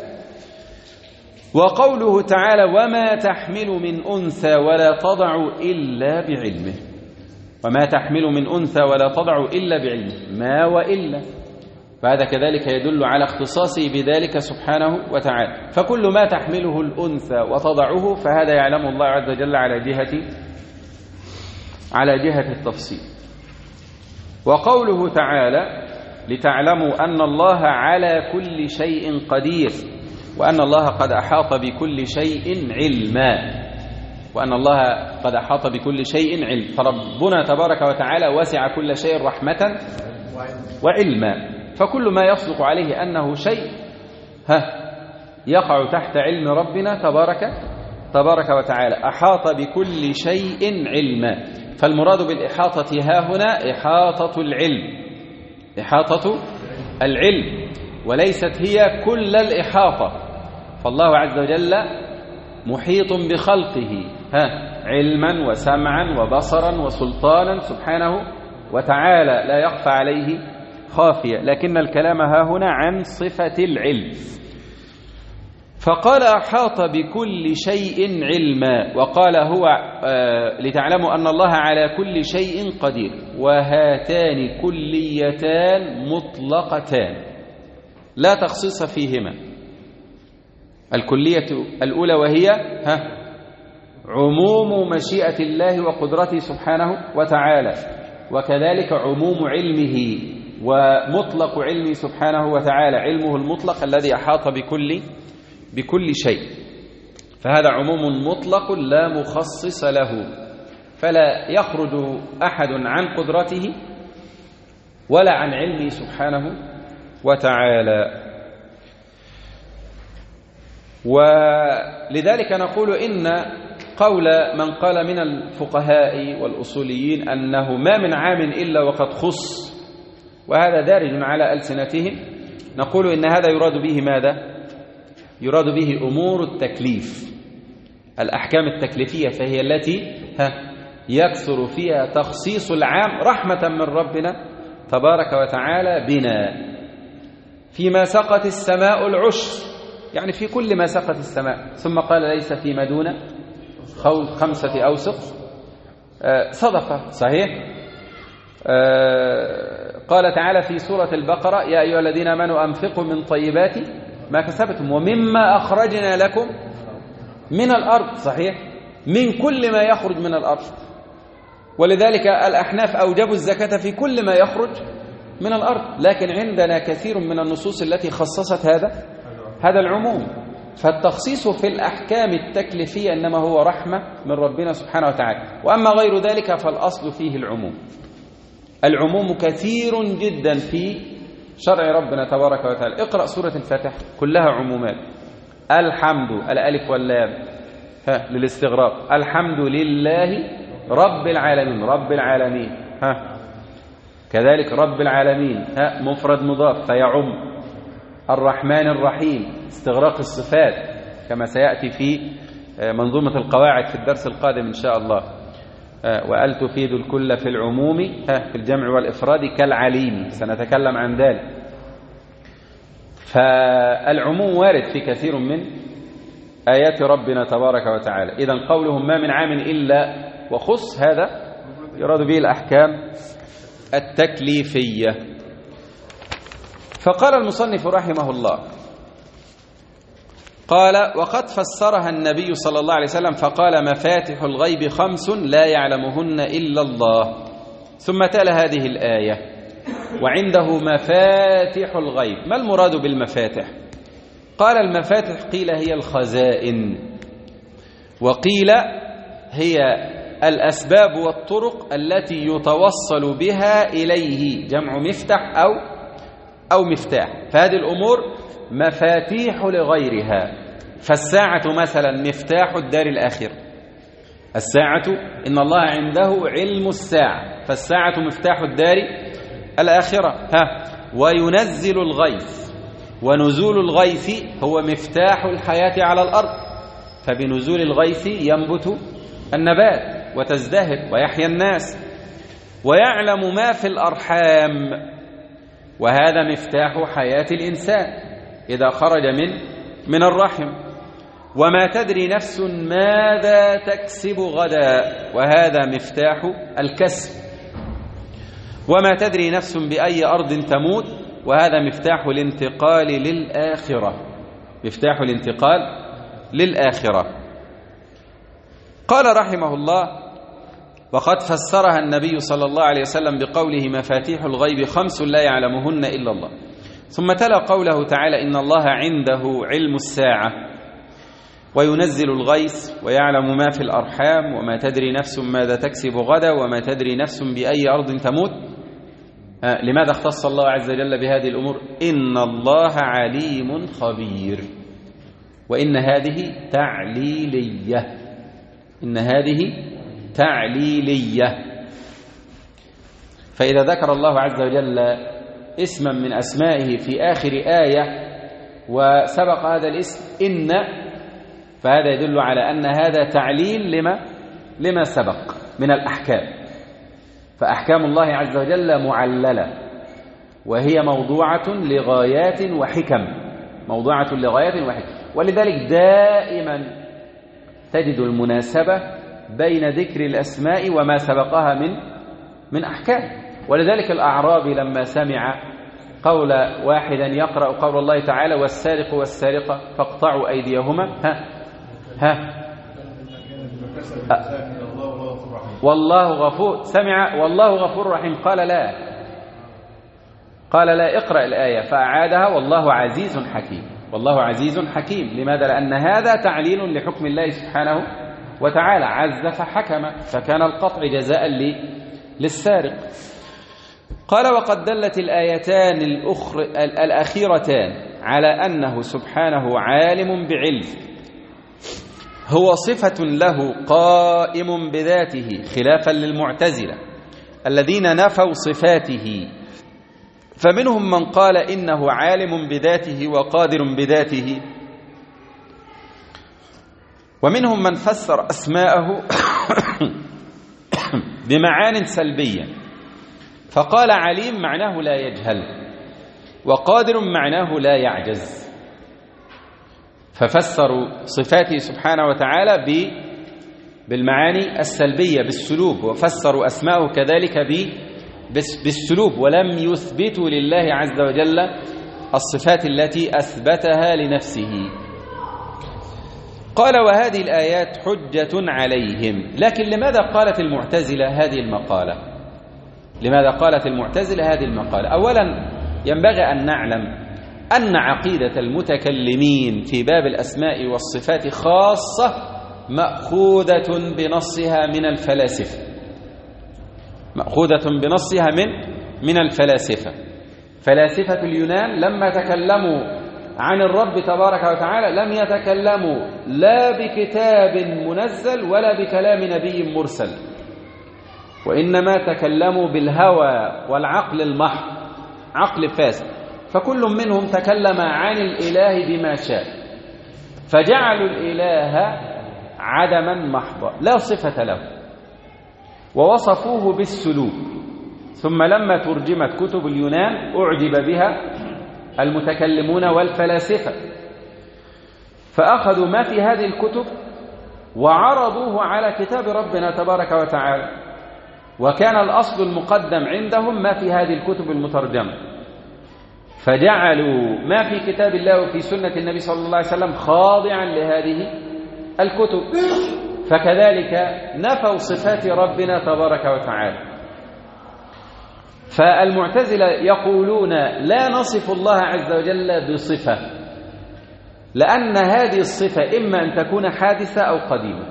وقوله تعالى وما تحمل من أنثى ولا تضع إلا بعلمه. وما تحمل من أنثى ولا تضع إلا بعلمه، ما وإلا. فهذا كذلك يدل على اختصاصه بذلك سبحانه وتعالى. فكل ما تحمله الأنثى وتضعه فهذا يعلم الله عز وجل على جهة التفصيل. وقوله تعالى لتعلموا أن الله على كل شيء قدير، وأن الله قد أحاط بكل شيء علما. وأن الله قد أحاط بكل شيء علم. فربنا تبارك وتعالى وسع كل شيء رحمة وعلما. فكل ما يصدق عليه أنه شيء يقع تحت علم ربنا تبارك وتعالى. أحاط بكل شيء علما. فالمراد بالإحاطة ها هنا إحاطة العلم، إحاطة العلم، وليست هي كل الإحاطة. فالله عز وجل محيط بخلقه علما وسمعا وبصرا وسلطانا سبحانه وتعالى، لا يخفى عليه خافية، لكن الكلام ها هنا عن صفة العلم. فقال أحاط بكل شيء علما، وقال هو لتعلموا أن الله على كل شيء قدير، وهاتان كليتان مطلقتان لا تخصيص فيهما. الكلية الأولى وهي عموم مشيئة الله وقدرته سبحانه وتعالى، وكذلك عموم علمه ومطلق علمه سبحانه وتعالى، علمه المطلق الذي أحاط بكل شيء، فهذا عموم مطلق لا مخصص له، فلا يخرج أحد عن قدرته ولا عن علمه سبحانه وتعالى. ولذلك نقول إن قول من قال من الفقهاء والأصوليين أنه ما من عام إلا وقد خص، وهذا دارج على ألسنتهم، نقول إن هذا يراد به ماذا؟ يراد به أمور التكليف، الأحكام التكليفية، فهي التي يكثر فيها تخصيص العام رحمة من ربنا تبارك وتعالى بنا. فيما سقت السماء العشر، يعني في كل ما سقت السماء، ثم قال ليس فيما دون 5 أوسق صدقة، صحيح؟ قال تعالى في سورة البقرة يا أيها الذين آمنوا أنفقوا من طيبات ما كسبتم ومما أخرجنا لكم من الأرض، صحيح؟ من كل ما يخرج من الأرض. ولذلك الأحناف أوجبوا الزكاة في كل ما يخرج من الأرض، لكن عندنا كثير من النصوص التي خصصت هذا العموم. فالتخصيص في الأحكام التكليفية إنما هو رحمة من ربنا سبحانه وتعالى، وأما غير ذلك فالأصل فيه العموم. العموم كثير جدا في شرع ربنا تبارك وتعالى. اقرأ سورة الفاتحة كلها عمومات. الحمد، الألف واللام للاستغراق، الحمد لله رب العالمين، رب العالمين كذلك رب العالمين مفرد مضاف فيعم. الرحمن الرحيم استغراق الصفات كما سيأتي في منظومة القواعد في الدرس القادم إن شاء الله. وأل تفيد الكل في العموم في الجمع والإفراد كالعليم، سنتكلم عن ذلك. فالعموم وارد في كثير من آيات ربنا تبارك وتعالى. إذن قولهم ما من عام إلا وخص، هذا يراد به الأحكام التكليفية. فقال المصنف رحمه الله قال وقد فسرها النبي صلى الله عليه وسلم فقال مفاتح الغيب 5 لا يعلمهن إلا الله، ثم تلا هذه الآية وعنده مفاتح الغيب. ما المراد بالمفاتح؟ قال المفاتح قيل هي الخزائن، وقيل هي الأسباب والطرق التي يتوصل بها إليه، جمع مفتح أو مفتاح. فهذه الأمور مفاتيح لغيرها. فالساعة مثلا مفتاح الدار الآخرة، الساعة إن الله عنده علم الساعة، فالساعة مفتاح الدار الآخرة. وينزل الغيث، ونزول الغيث هو مفتاح الحياة على الأرض، فبنزول الغيث ينبت النبات وتزدهر ويحيى الناس. ويعلم ما في الأرحام، وهذا مفتاح حياة الإنسان إذا خرج من الرحم. وما تدري نفس ماذا تكسب غدا، وهذا مفتاح الكسب. وما تدري نفس بأي أرض تموت، وهذا مفتاح الانتقال للآخرة، مفتاح الانتقال للآخرة. قال رحمه الله وقد فسرها النبي صلى الله عليه وسلم بقوله مفاتيح الغيب 5 لا يعلمهن إلا الله. ثم تلا قوله تعالى إن الله عنده علم الساعة وينزل الغيث ويعلم ما في الأرحام وما تدري نفس ماذا تكسب غدا وما تدري نفس بأي أرض تموت. لماذا اختص الله عز وجل بهذه الأمور؟ إن الله عليم خبير. وإن هذه تعليلية، إن هذه تعليلية، فإذا ذكر الله عز وجل اسما من أسمائه في آخر آية وسبق هذا الاسم إن، فهذا يدل على أن هذا تعليل لما سبق من الأحكام. فأحكام الله عز وجل معللة، وهي موضوعة لغايات وحكم، موضوعة لغايات وحكم. ولذلك دائما تجد المناسبة بين ذكر الأسماء وما سبقها من أحكام. ولذلك الأعرابي لما سمع قول واحدا يقرأ قول الله تعالى والسارق والسارقة فاقطعوا أيديهما والله غفور، سمع والله غفور رحيم، قال لا اقرأ الآية، فأعادها والله عزيز حكيم. والله عزيز حكيم، لماذا؟ لأن هذا تعليل لحكم الله سبحانه وتعالى، عز فحكم، فكان القطع جزاء للسارق. قال وقد دلت الآيتان الأخيرتان على أنه سبحانه عالم بعلم، هو صفة له قائم بذاته، خلافا للمعتزلة الذين نفوا صفاته. فمنهم من قال إنه عالم بذاته وقادر بذاته، ومنهم من فسر أسماءه بمعان سلبية، فقال عليم معناه لا يجهل، وقادر معناه لا يعجز، ففسروا صفاته سبحانه وتعالى بالمعاني السلبية بالسلوب، وفسروا أسماءه كذلك بالسلوب، ولم يثبتوا لله عز وجل الصفات التي أثبتها لنفسه. قال وهذه الآيات حجة عليهم. لكن لماذا قالت المعتزلة هذه المقالة؟ لماذا قالت المعتزلة هذه المقالة؟ أولا ينبغي أن نعلم أن عقيدة المتكلمين في باب الأسماء والصفات خاصة مأخوذة بنصها من الفلاسفة، مأخوذة بنصها من الفلاسفة. فلاسفة اليونان لما تكلموا عن الرب تبارك وتعالى لم يتكلموا لا بكتاب منزل ولا بكلام نبي مرسل، وإنما تكلموا بالهوى والعقل المحض، عقل فاسد. فكل منهم تكلم عن الإله بما شاء، فجعلوا الإله عدما محضا لا صفة له، ووصفوه بالسلوك. ثم لما ترجمت كتب اليونان أعجب بها المتكلمون والفلاسفة، فأخذوا ما في هذه الكتب وعرضوه على كتاب ربنا تبارك وتعالى، وكان الأصل المقدم عندهم ما في هذه الكتب المترجمة، فجعلوا ما في كتاب الله وفي سنة النبي صلى الله عليه وسلم خاضعا لهذه الكتب. فكذلك نفوا صفات ربنا تبارك وتعالى. فالمعتزلة يقولون لا نصف الله عز وجل بصفة، لأن هذه الصفة إما أن تكون حادثة أو قديمة،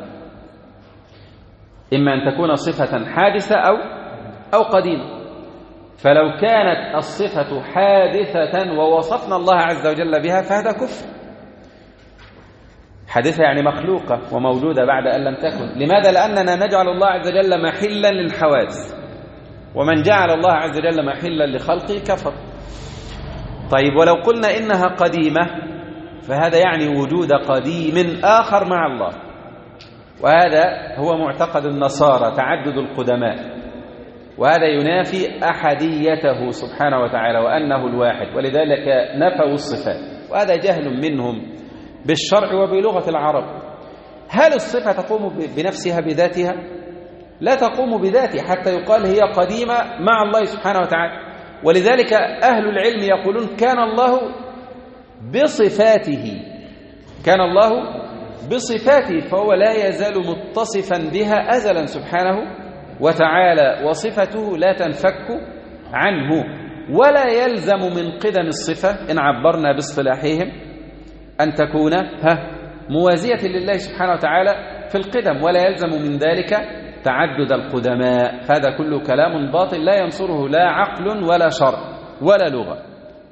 إما أن تكون صفة حادثة أو قديمة. فلو كانت الصفة حادثة ووصفنا الله عز وجل بها فهذا كفر. حادثة يعني مخلوقة وموجودة بعد أن لم تكن. لماذا؟ لأننا نجعل الله عز وجل محلا للحوادث، ومن جعل الله عز وجل محلا لخلقه كفر. طيب ولو قلنا إنها قديمة فهذا يعني وجود قديم آخر مع الله، وهذا هو معتقد النصارى تعدد القدماء، وهذا ينافي أحديته سبحانه وتعالى وأنه الواحد، ولذلك نفوا الصفات، وهذا جهل منهم بالشرع وبلغة العرب. هل الصفة تقوم بنفسها بذاتها؟ لا تقوم بذاتها حتى يقال هي قديمة مع الله سبحانه وتعالى. ولذلك أهل العلم يقولون كان الله بصفاته، كان الله بصفاته، فهو لا يزال متصفا بها أزلا سبحانه وتعالى، وصفته لا تنفك عنه. ولا يلزم من قدم الصفة إن عبرنا باصطلاحهم أن تكون موازية لله سبحانه وتعالى في القدم، ولا يلزم من ذلك تعدد القدماء. هذا كله كلام باطل لا ينصره لا عقل ولا شرع ولا لغة.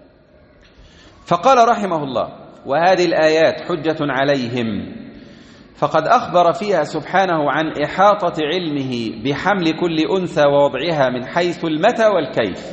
فقال رحمه الله وهذه الآيات حجة عليهم، فقد أخبر فيها سبحانه عن إحاطة علمه بحمل كل أنثى ووضعها من حيث المتى والكيف،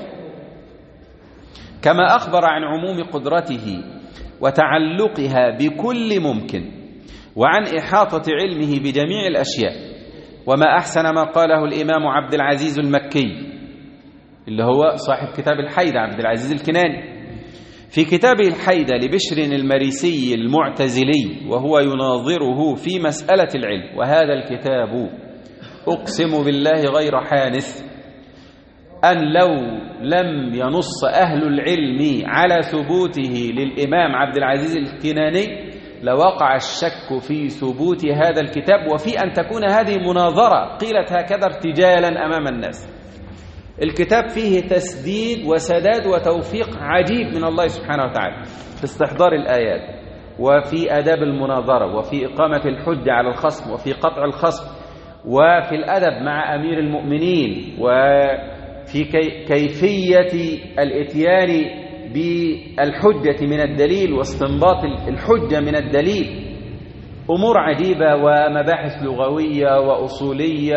كما أخبر عن عموم قدرته وتعلقها بكل ممكن، وعن إحاطة علمه بجميع الأشياء. وما أحسن ما قاله الإمام عبد العزيز المكي اللي هو صاحب كتاب الحيدة، عبد العزيز الكناني، في كتابه الحيدة لبشر المريسي المعتزلي وهو يناظره في مسألة العلم. وهذا الكتاب أقسم بالله غير حانث أن لو لم ينص أهل العلم على ثبوته للإمام عبد العزيز الكناني لوقع الشك في ثبوت هذا الكتاب، وفي أن تكون هذه مناظرة قيلت هكذا ارتجالا أمام الناس. الكتاب فيه تسديد وسداد وتوفيق عجيب من الله سبحانه وتعالى في استحضار الآيات، وفي آداب المناظرة، وفي إقامة الحجة على الخصم، وفي قطع الخصم، وفي الأدب مع أمير المؤمنين، وفي كيفية الإتيان بالحجة من الدليل واستنباط الحجة من الدليل. أمور عجيبة ومباحث لغوية وأصولية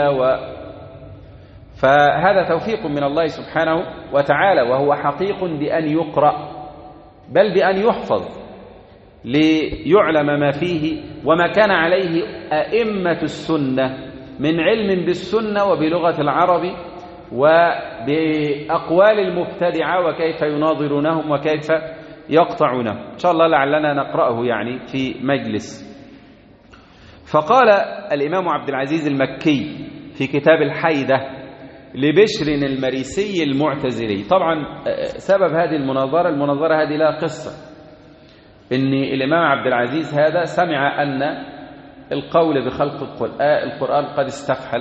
فهذا توفيق من الله سبحانه وتعالى، وهو حقيق بأن يقرأ بل بأن يحفظ ليعلم ما فيه وما كان عليه أئمة السنة من علم بالسنة وبلغة العرب وبأقوال المبتدعة وكيف يناظرونهم وكيف يقطعونهم. إن شاء الله لعلنا نقرأه يعني في مجلس. فقال الإمام عبد العزيز المكي في كتاب الحيدة لبشر المريسي المعتزلي. طبعا سبب هذه المناظرة هذه لها قصة، إن الإمام عبد العزيز هذا سمع أن القول بخلق القرآن قد استفحل،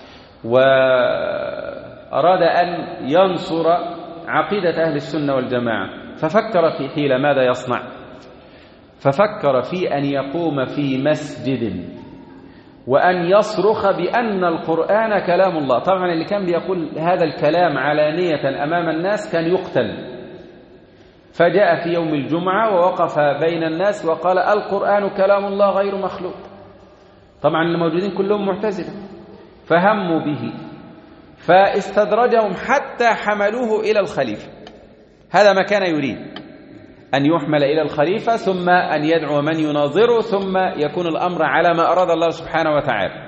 وأراد أن ينصر عقيدة أهل السنة والجماعة، ففكر في حيلة ماذا يصنع. ففكر في أن يقوم في مسجد وأن يصرخ بأن القرآن كلام الله. طبعا اللي كان بيقول هذا الكلام علانية أمام الناس كان يقتل. فجاء في يوم الجمعة ووقف بين الناس وقال القرآن كلام الله غير مخلوق. طبعا الموجودين كلهم معتزلة فهموا به، فاستدرجهم حتى حملوه إلى الخليفة. هذا ما كان يريد، أن يحمل إلى الخليفة ثم أن يدعو من يناظره ثم يكون الأمر على ما أراد الله سبحانه وتعالى.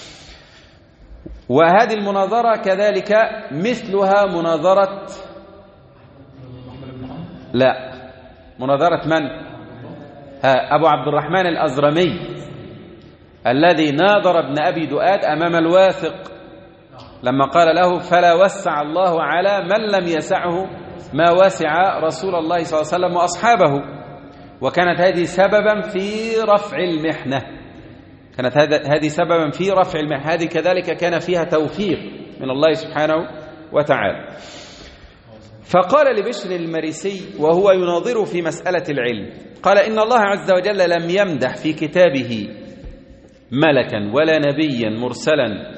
وهذه المناظرة كذلك مثلها مناظرة مناظرة من؟ أبو عبد الرحمن الأزرمي الذي ناظر ابن أبي دؤاد أمام الواثق لما قال له فلا وسع الله على من لم يسعه ما وسع رسول الله صلى الله عليه وسلم وأصحابه. وكانت هذه سببا في رفع المحنة، هذه كذلك كان فيها توفيق من الله سبحانه وتعالى. فقال لبشر المريسي وهو يناظر في مسألة العلم، قال إن الله عز وجل لم يمدح في كتابه ملكا ولا نبيا مرسلا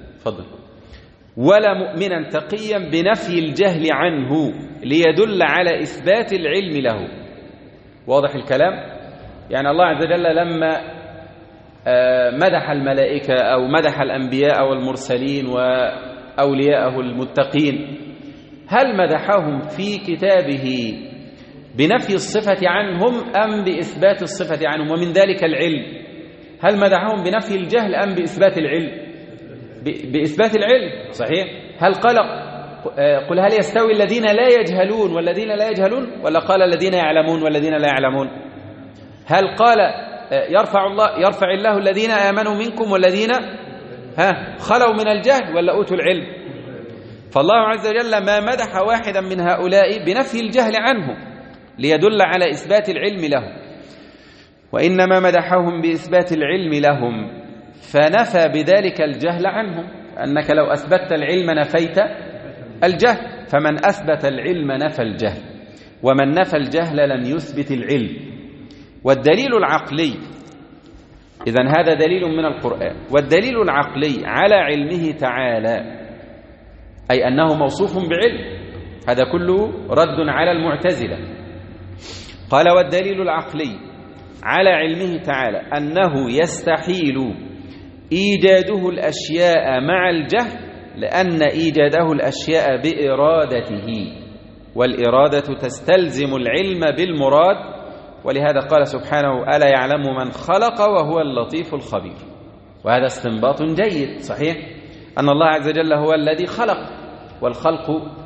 ولا مؤمنا تقيا بنفي الجهل عنه ليدل على إثبات العلم له. واضح الكلام؟ يعني الله عز وجل لما مدح الملائكة أو مدح الأنبياء والمرسلين وأولياءه المتقين، هل مدحهم في كتابه بنفي الصفة عنهم أم بإثبات الصفة عنهم؟ ومن ذلك العلم، هل مدحهم بنفي الجهل أم بإثبات العلم؟ بإثبات العلم، صحيح. هل قال قل هل يستوي الذين لا يجهلون والذين لا يجهلون، ولا قال الذين يعلمون والذين لا يعلمون؟ هل قال يرفع الله الذين آمنوا منكم والذين خلوا من الجهل ولا أوتوا العلم؟ فالله عز وجل ما مدح واحدا من هؤلاء بنفي الجهل عنه ليدل على إثبات العلم له، وإنما مدحهم بإثبات العلم لهم، فنفى بذلك الجهل عنهم. أنك لو أثبتت العلم نفيت الجهل، فمن أثبت العلم نفى الجهل، ومن نفى الجهل لم يثبت العلم. والدليل العقلي، إذن هذا دليل من القرآن، والدليل العقلي على علمه تعالى أي أنه موصوف بعلم، هذا كله رد على المعتزلة. قال والدليل العقلي على علمه تعالى أنه يستحيل إيجاده الأشياء مع الجهل، لأن إيجاده الأشياء بإرادته، والإرادة تستلزم العلم بالمراد. ولهذا قال سبحانه: ألا يعلم من خلق وهو اللطيف الخبير. وهذا استنباط جيد صحيح، أن الله عز وجل هو الذي خلق، والخلق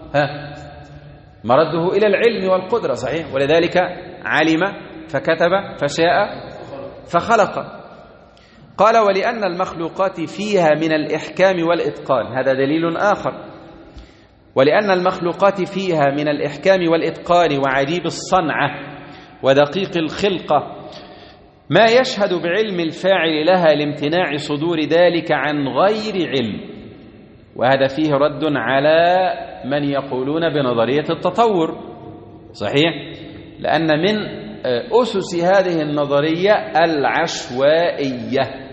مرده إلى العلم والقدرة صحيح، ولذلك علم فكتب فشاء فخلق. قال: ولأن المخلوقات فيها من الإحكام والإتقان، هذا دليل آخر، ولأن المخلوقات فيها من الإحكام والإتقان وعجيب الصنعة ودقيق الخلقة ما يشهد بعلم الفاعل لها لامتناع صدور ذلك عن غير علم. وهذا فيه رد على من يقولون بنظرية التطور صحيح، لأن من أسس هذه النظرية العشوائية.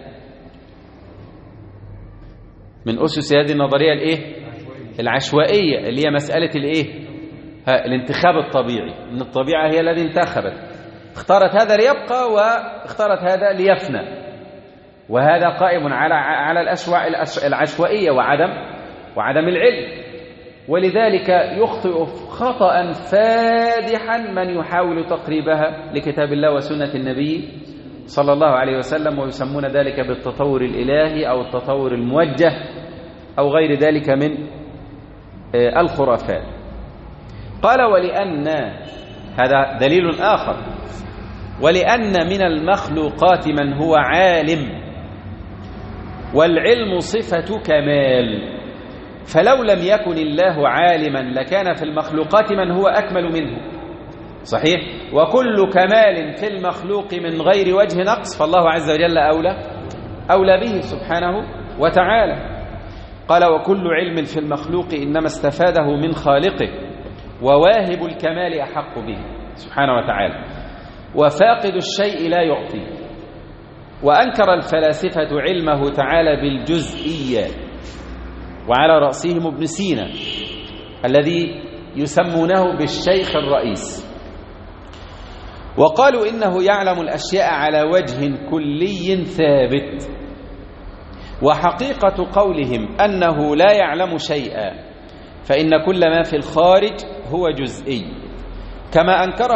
من أسس هذه النظرية العشوائية، اللي هي مسألة الانتخاب الطبيعي، ان الطبيعة هي التي انتخبت، اختارت هذا ليبقى واختارت هذا ليفنى. وهذا قائم على العشوائية وعدم العلم. ولذلك يخطئ خطأ فادحا من يحاول تقريبها لكتاب الله وسنة النبي صلى الله عليه وسلم، ويسمون ذلك بالتطور الإلهي أو التطور الموجه أو غير ذلك من الخرافات. قال: ولأن، هذا دليل آخر، ولأن من المخلوقات من هو عالم، والعلم صفة كمال، فلو لم يكن الله عالما لكان في المخلوقات من هو أكمل منه صحيح، وكل كمال في المخلوق من غير وجه نقص فالله عز وجل أولى به سبحانه وتعالى. قال: وكل علم في المخلوق إنما استفاده من خالقه، وواهب الكمال أحق به سبحانه وتعالى، وفاقد الشيء لا يعطيه. وأنكر الفلاسفة علمه تعالى بالجزئيات، وعلى رأسهم ابن سينا الذي يسمونه بالشيخ الرئيس، وقالوا إنه يعلم الأشياء على وجه كلي ثابت. وحقيقة قولهم أنه لا يعلم شيئا، فإن كل ما في الخارج هو جزئي، كما أنكر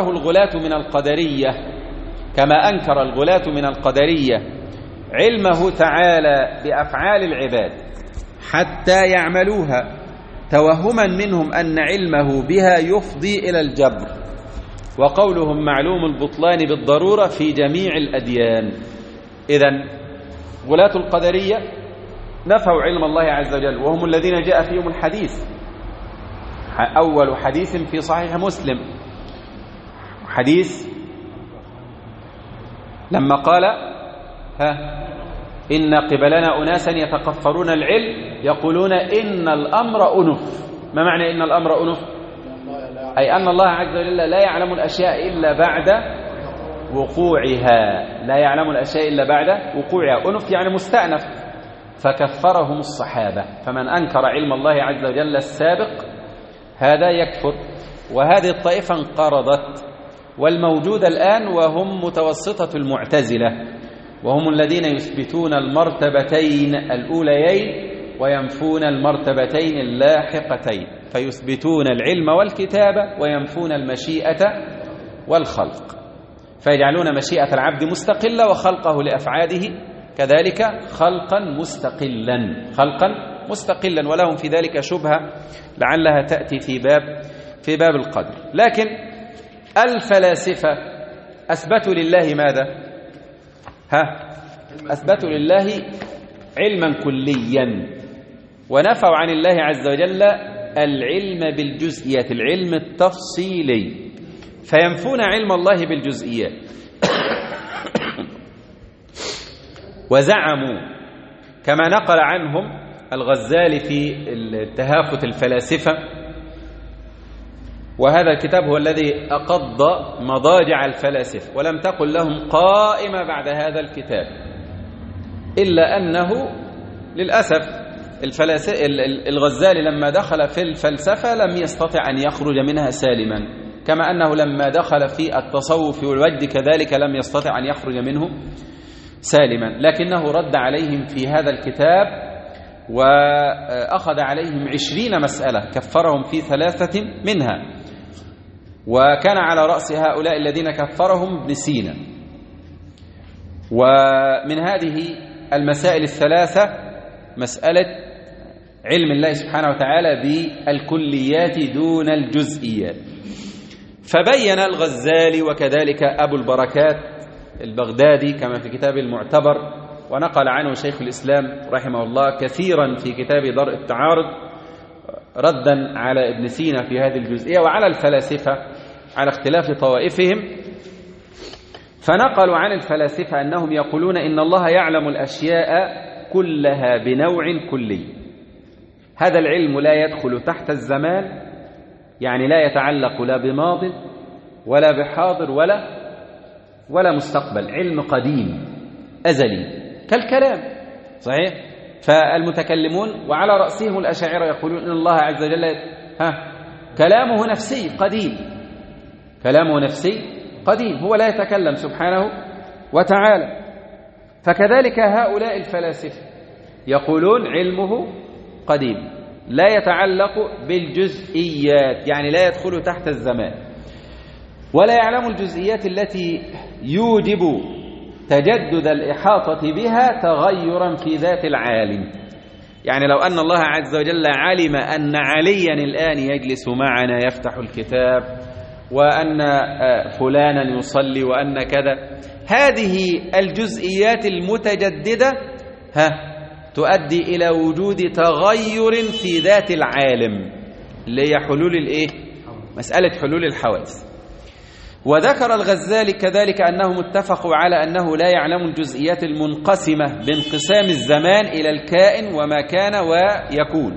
الغلاة من القدرية علمه تعالى بأفعال العباد حتى يعملوها، توهما منهم أن علمه بها يفضي إلى الجبر، وقولهم معلوم البطلان بالضرورة في جميع الأديان. إذن غلاة القدرية نفوا علم الله عز وجل، وهم الذين جاء فيهم الحديث، أول حديث في صحيح مسلم، حديث لما قال: إن قبلنا أناسا يتقفرون العلم يقولون إن الأمر أنف. ما معنى إن الأمر أنف؟ أي أن الله عز وجل لا يعلم الأشياء إلا بعد وقوعها، لا يعلم الأشياء إلا بعد وقوعها. أنف يعني مستأنف. فكفرهم الصحابة، فمن أنكر علم الله عز وجل السابق هذا يكفر. وهذه الطائفة انقرضت، والموجود الآن وهم متوسطة المعتزلة، وهم الذين يثبتون المرتبتين الأوليين وينفون المرتبتين اللاحقتين، فيثبتون العلم والكتابة وينفون المشيئة والخلق، فيجعلون مشيئة العبد مستقلة وخلقه لأفعاله كذلك خلقا مستقلا، ولهم في ذلك شبهة لعلها تأتي في باب القدر. لكن الفلاسفة أثبتوا لله ماذا؟ أثبتوا لله علما كليا، ونفوا عن الله عز وجل العلم بالجزئيات، العلم التفصيلي، فينفون علم الله بالجزئيات. وزعموا كما نقل عنهم الغزالي في التهافت الفلاسفة، وهذا الكتاب هو الذي أقض مضاجع الفلاسفة، ولم تقل لهم قائمة بعد هذا الكتاب، إلا أنه للأسف الغزالي لما دخل في الفلسفة لم يستطع أن يخرج منها سالما، كما أنه لما دخل في التصوف والوجد كذلك لم يستطع أن يخرج منه سالما، لكنه رد عليهم في هذا الكتاب وأخذ عليهم 20 مسألة كفرهم في 3 منها، وكان على رأس هؤلاء الذين كفرهم ابن سينا. ومن هذه المسائل 3 مسألة علم الله سبحانه وتعالى بالكليات دون الجزئيات. فبين الغزالي وكذلك أبو البركات البغدادي كما في كتاب المعتبر، ونقل عنه شيخ الإسلام رحمه الله كثيرا في كتاب درء التعارض ردا على ابن سينا في هذه الجزئية وعلى الفلاسفة على اختلاف طوائفهم. فنقلوا عن الفلاسفة أنهم يقولون إن الله يعلم الأشياء كلها بنوع كلي. هذا العلم لا يدخل تحت الزمان، يعني لا يتعلق لا بماض ولا بحاضر ولا مستقبل، علم قديم أزلي كالكلام، صحيح؟ فالمتكلمون وعلى رأسهم الأشاعرة يقولون إن الله عز وجل كلامه نفسي قديم، كلامه نفسي قديم، هو لا يتكلم سبحانه وتعالى. فكذلك هؤلاء الفلاسفة يقولون علمه قديم لا يتعلق بالجزئيات، يعني لا يدخل تحت الزمان، ولا يعلم الجزئيات التي يوجب تجدد الإحاطة بها تغيرا في ذات العالم. يعني لو أن الله عز وجل علم أن عليا الآن يجلس معنا يفتح الكتاب، وأن فلانا يصلي، وأن كذا، هذه الجزئيات المتجددة تؤدي إلى وجود تغير في ذات العالم اللي هي حلول مسألة حلول الحوادث. وذكر الغزالي كذلك أنهم اتفقوا على أنه لا يعلم الجزئيات المنقسمة بانقسام الزمان إلى الكائن وما كان ويكون،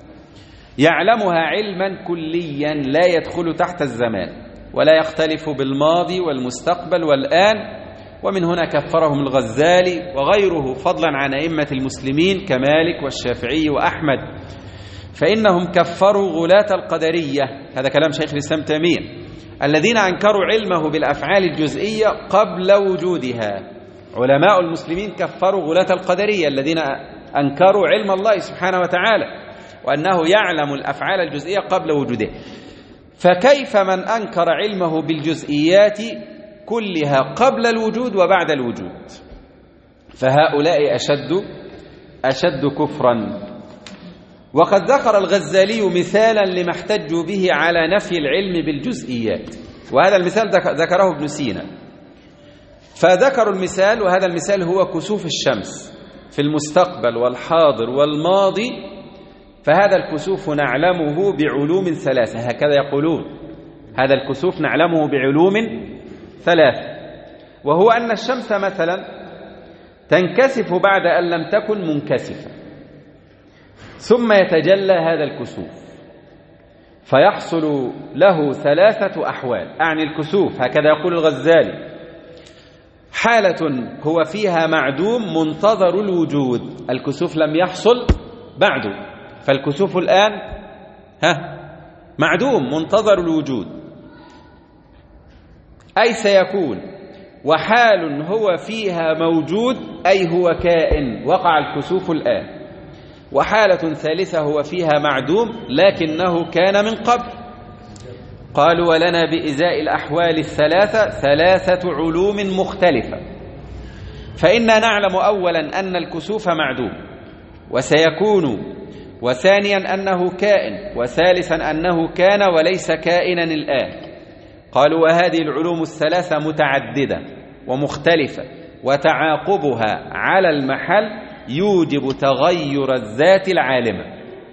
يعلمها علما كليا لا يدخل تحت الزمان ولا يختلف بالماضي والمستقبل والآن. ومن هنا كفرهم الغزالي وغيره فضلا عن أئمة المسلمين كمالك والشافعي وأحمد، فإنهم كفروا غلاة القدرية. هذا كلام شيخ الإسلام تيمية، الذين أنكروا علمه بالأفعال الجزئية قبل وجودها. علماء المسلمين كفروا غلاة القدرية الذين أنكروا علم الله سبحانه وتعالى وأنه يعلم الأفعال الجزئية قبل وجوده. فكيف من أنكر علمه بالجزئيات كلها قبل الوجود وبعد الوجود؟ فهؤلاء أشد كفرا. وقد ذكر الغزالي مثالا لما احتجوا به على نفي العلم بالجزئيات، وهذا المثال ذكره ابن سينا. فذكروا المثال، وهذا المثال هو كسوف الشمس في المستقبل والحاضر والماضي. فهذا الكسوف نعلمه بعلوم 3، هكذا يقولون، هذا الكسوف نعلمه بعلوم 3، وهو أن الشمس مثلا تنكسف بعد أن لم تكن منكسفة، ثم يتجلى هذا الكسوف فيحصل له 3 أحوال. أعني الكسوف هكذا يقول الغزالي: حالة هو فيها معدوم منتظر الوجود، الكسوف لم يحصل بعده، فالكسوف الآن معدوم منتظر الوجود أي سيكون. وحال هو فيها موجود أي هو كائن، وقع الكسوف الآن. وحالة ثالثة هو فيها معدوم لكنه كان من قبل. قالوا: ولنا بإزاء الأحوال 3 علوم مختلفة، فإنا نعلم أولا أن الكسوف معدوم وسيكون، وثانيا أنه كائن، وثالثا أنه كان وليس كائنا الآن. قالوا: وهذه العلوم 3 متعددة ومختلفة، وتعاقبها على المحل يوجب تغير الذات العالمة.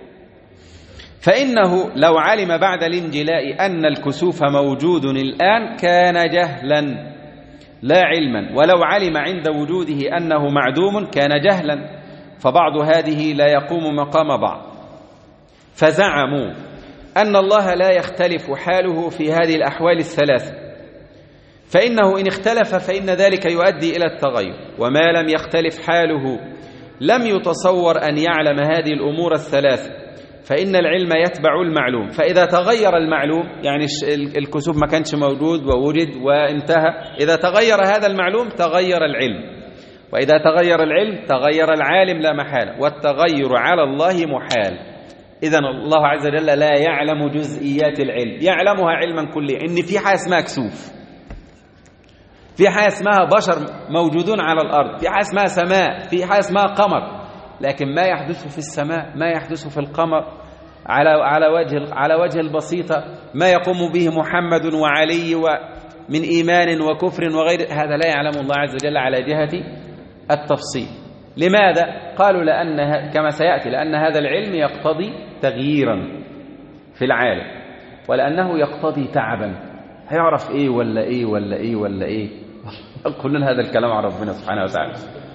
فإنه لو علم بعد الانجلاء أن الكسوف موجود الآن كان جهلا لا علما، ولو علم عند وجوده أنه معدوم كان جهلا، فبعض هذه لا يقوم مقام بعض. فزعموا أن الله لا يختلف حاله في هذه الأحوال 3، فإنه إن اختلف فإن ذلك يؤدي إلى التغير، وما لم يختلف حاله لم يتصور أن يعلم هذه الأمور 3، فإن العلم يتبع المعلوم. فإذا تغير المعلوم، يعني الكسوف ما كانش موجود ووجد وانتهى، إذا تغير هذا المعلوم تغير العلم، وإذا تغير العلم تغير العالم لا محالة، والتغير على الله محال. إذن الله عز وجل لا يعلم جزئيات العلم، يعلمها علما كليا، إن في حاجة اسمها كسوف، في حاجة اسمها بشر موجودون على الأرض، في حاجة اسمها سماء، في حاجة اسمها قمر، لكن ما يحدث في السماء ما يحدث في القمر على وجه البسيطة، ما يقوم به محمد وعلي من إيمان وكفر وغير هذا لا يعلم الله عز وجل على جهة التفصيل. لماذا؟ قالوا لأن كما سيأتي لأن هذا العلم يقتضي تغييرا في العالم، ولأنه يقتضي تعبا، هيعرف إيه ولا إيه ولا إيه ولا إيه، كلنا هذا الكلام عن ربنا سبحانه وتعالى.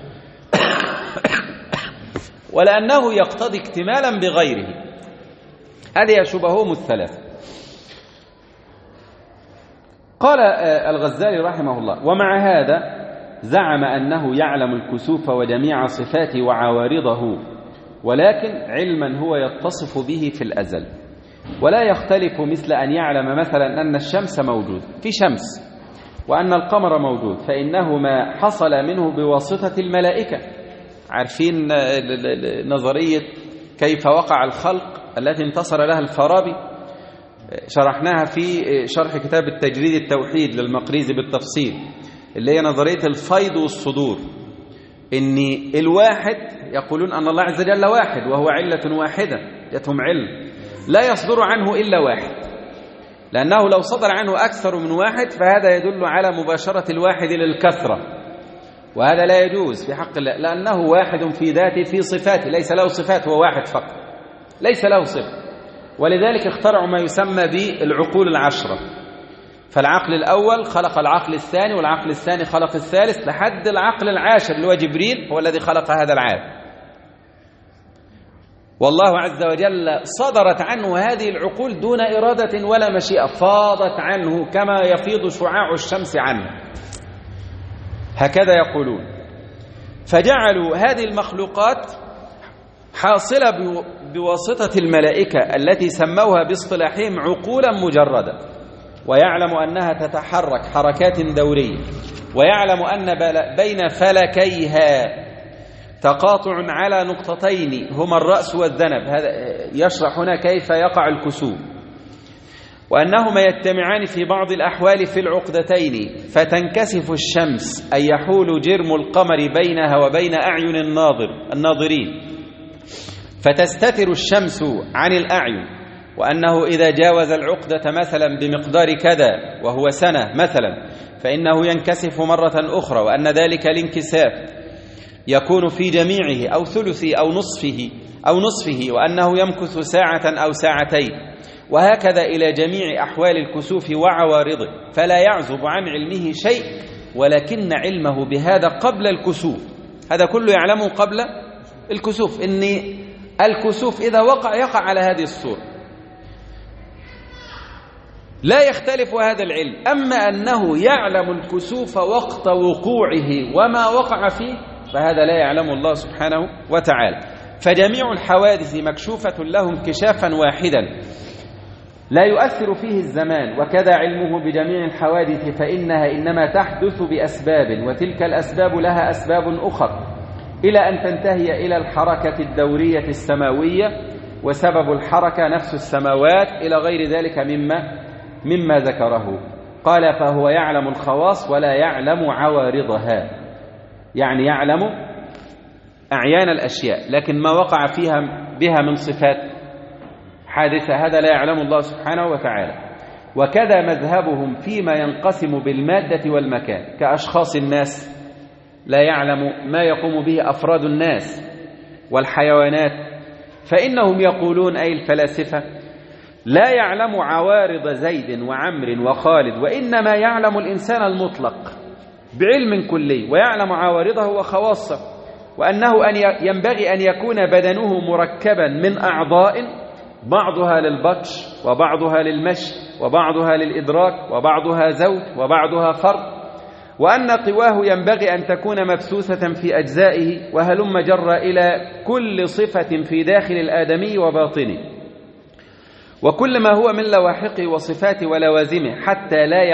ولأنه يقتضي اكتمالا بغيره. هذه شبههم الثلاث. قال الغزالي رحمه الله: ومع هذا زعم أنه يعلم الكسوف وجميع صفاته وعوارضه، ولكن علما هو يتصف به في الأزل، ولا يختلف مثل أن يعلم مثلا أن الشمس موجود، في شمس، وأن القمر موجود، فإنه ما حصل منه بواسطة الملائكة. عارفين نظرية كيف وقع الخلق التي انتصر لها الفارابي، شرحناها في شرح كتاب التجريد التوحيد للمقريزي بالتفصيل، اللي هي نظرية الفيض والصدور، إن الواحد يقولون أن الله عز وجل واحد وهو علة واحدة، يتهم علم لا يصدر عنه إلا واحد، لأنه لو صدر عنه أكثر من واحد فهذا يدل على مباشرة الواحد للكثرة، وهذا لا يجوز في حق الله، لأنه واحد في ذاته في صفاته، ليس له صفات، هو واحد فقط ليس له صفة. ولذلك اخترعوا ما يسمى بالعقول العشرة، فالعقل الأول خلق العقل الثاني، والعقل الثاني خلق الثالث، لحد العقل العاشر اللي هو جبريل هو الذي خلق هذا العالم. والله عز وجل صدرت عنه هذه العقول دون إرادة ولا مشيئة، فاضت عنه كما يفيض شعاع الشمس عنه، هكذا يقولون. فجعلوا هذه المخلوقات حاصلة بواسطة الملائكة التي سموها باصطلاحهم عقولا مجردة، ويعلم أنها تتحرك حركات دورية، ويعلم أن بين فلكيها تقاطع على نقطتين هما الرأس والذنب، هذا يشرح هنا كيف يقع الكسوف، وأنهما يجتمعان في بعض الأحوال في العقدتين، فتنكسف الشمس أي يحول جرم القمر بينها وبين أعين الناظرين، فتستتر الشمس عن الأعين، وأنه إذا جاوز العقدة مثلا بمقدار كذا وهو سنة مثلا فإنه ينكسف مرة أخرى، وأن ذلك الانكساف يكون في جميعه أو ثلثه أو نصفه، وأنه يمكث ساعة أو ساعتين، وهكذا إلى جميع أحوال الكسوف وعوارضه، فلا يعزب عن علمه شيء، ولكن علمه بهذا قبل الكسوف، هذا كله يعلمه قبل الكسوف، إن الكسوف إذا وقع يقع على هذه الصورة، لا يختلف هذا العلم. أما أنه يعلم الكسوف وقت وقوعه وما وقع فيه فهذا لا يعلم الله سبحانه وتعالى. فجميع الحوادث مكشوفة له انكشافا واحدا لا يؤثر فيه الزمان، وكذا علمه بجميع الحوادث، فإنها إنما تحدث بأسباب، وتلك الأسباب لها أسباب أخرى، إلى أن تنتهي إلى الحركة الدورية السماوية، وسبب الحركة نفس السماوات، إلى غير ذلك مما ذكره. قال: فهو يعلم الخواص ولا يعلم عوارضها، يعني يعلم أعيان الأشياء، لكن ما وقع بها من صفات حادثة هذا لا يعلم الله سبحانه وتعالى. وكذا مذهبهم فيما ينقسم بالمادة والمكان، كأشخاص الناس لا يعلم ما يقوم به أفراد الناس والحيوانات، فإنهم يقولون أي الفلاسفة لا يعلم عوارض زيد وعمر وخالد، وإنما يعلم الإنسان المطلق بعلم كلي، ويعلم عوارضه وخواصه، وأنه ينبغي أن يكون بدنه مركبا من أعضاء بعضها للبطش وبعضها للمشي وبعضها للإدراك وبعضها زوج وبعضها فرد، وأن قواه ينبغي أن تكون مبثوثة في أجزائه، وهلم جر إلى كل صفة في داخل الآدمي وباطنه، وكل ما هو من لواحقه وصفاته ولوازمه حتى لا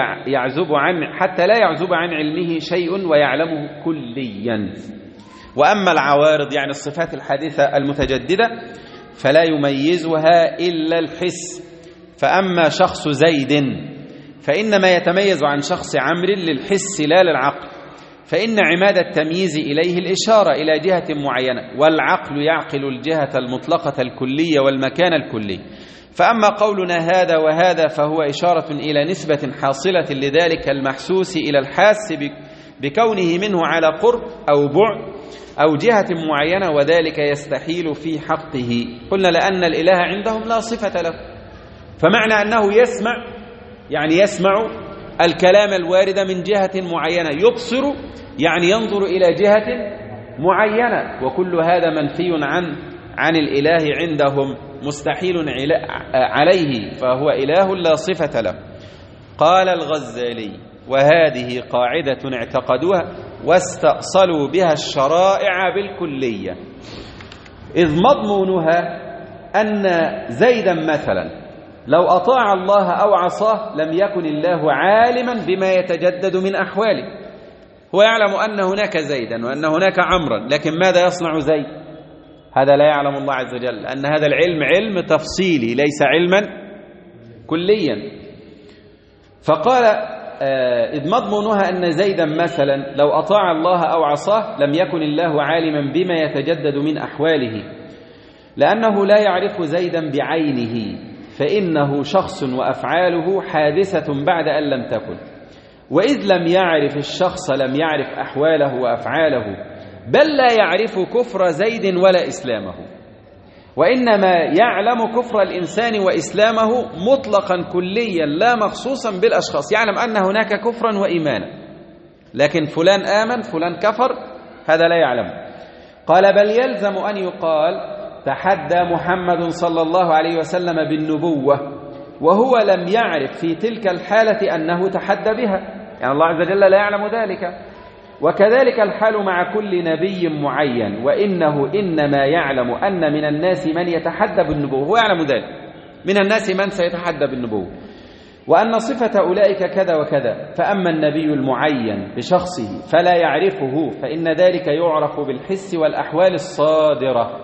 يعزب عن علمه شيء ويعلمه كليا. وأما العوارض يعني الصفات الحادثة المتجددة فلا يميزها إلا الحس. فأما شخص زيد فإنما يتميز عن شخص عمرو للحس لا للعقل، فإن عماد التمييز إليه الإشارة إلى جهة معينة، والعقل يعقل الجهة المطلقة الكلية والمكان الكلي. فأما قولنا هذا وهذا فهو إشارة إلى نسبة حاصلة لذلك المحسوس إلى الحاس بكونه منه على قرب أو بعد أو جهة معينة، وذلك يستحيل في حقه. قلنا لأن الإله عندهم لا صفة له، فمعنى أنه يسمع يعني يسمع الكلام الوارد من جهة معينة، يبصر يعني ينظر إلى جهة معينة، وكل هذا منفي عن الإله عندهم، مستحيل عليه، فهو إله لا صفة له. قال الغزالي: وهذه قاعدة اعتقدوها واستأصلوا بها الشرائع بالكلية، إذ مضمونها أن زيدا مثلا لو أطاع الله أو عصاه لم يكن الله عالما بما يتجدد من أحواله. هو يعلم أن هناك زيدا وأن هناك عمرا، لكن ماذا يصنع زيد؟ هذا لا يعلم الله عز وجل، أن هذا العلم علم تفصيلي ليس علما كليا. فقال: إذ مضمونها أن زيدا مثلا لو أطاع الله أو عصاه لم يكن الله عالما بما يتجدد من أحواله، لأنه لا يعرف زيدا بعينه، فإنه شخص وأفعاله حادثة بعد أن لم تكن. وإذ لم يعرف الشخص لم يعرف أحواله وأفعاله، بل لا يعرف كفر زيد ولا إسلامه، وإنما يعلم كفر الإنسان وإسلامه مطلقا كليا لا مخصوصا بالأشخاص. يعلم أن هناك كفرا وإيمانا، لكن فلان آمن فلان كفر هذا لا يعلم. قال: بل يلزم أن يقال تحدى محمد صلى الله عليه وسلم بالنبوة وهو لم يعرف في تلك الحالة أنه تحدى بها، يعني الله عز وجل لا يعلم ذلك. وكذلك الحال مع كل نبي معين، وإنه إنما يعلم أن من الناس من يتحدى بالنبوة، هو يعلم ذلك، من الناس من سيتحدى بالنبوة، وأن صفة أولئك كذا وكذا. فأما النبي المعين بشخصه فلا يعرفه، فإن ذلك يعرف بالحس والأحوال الصادرة.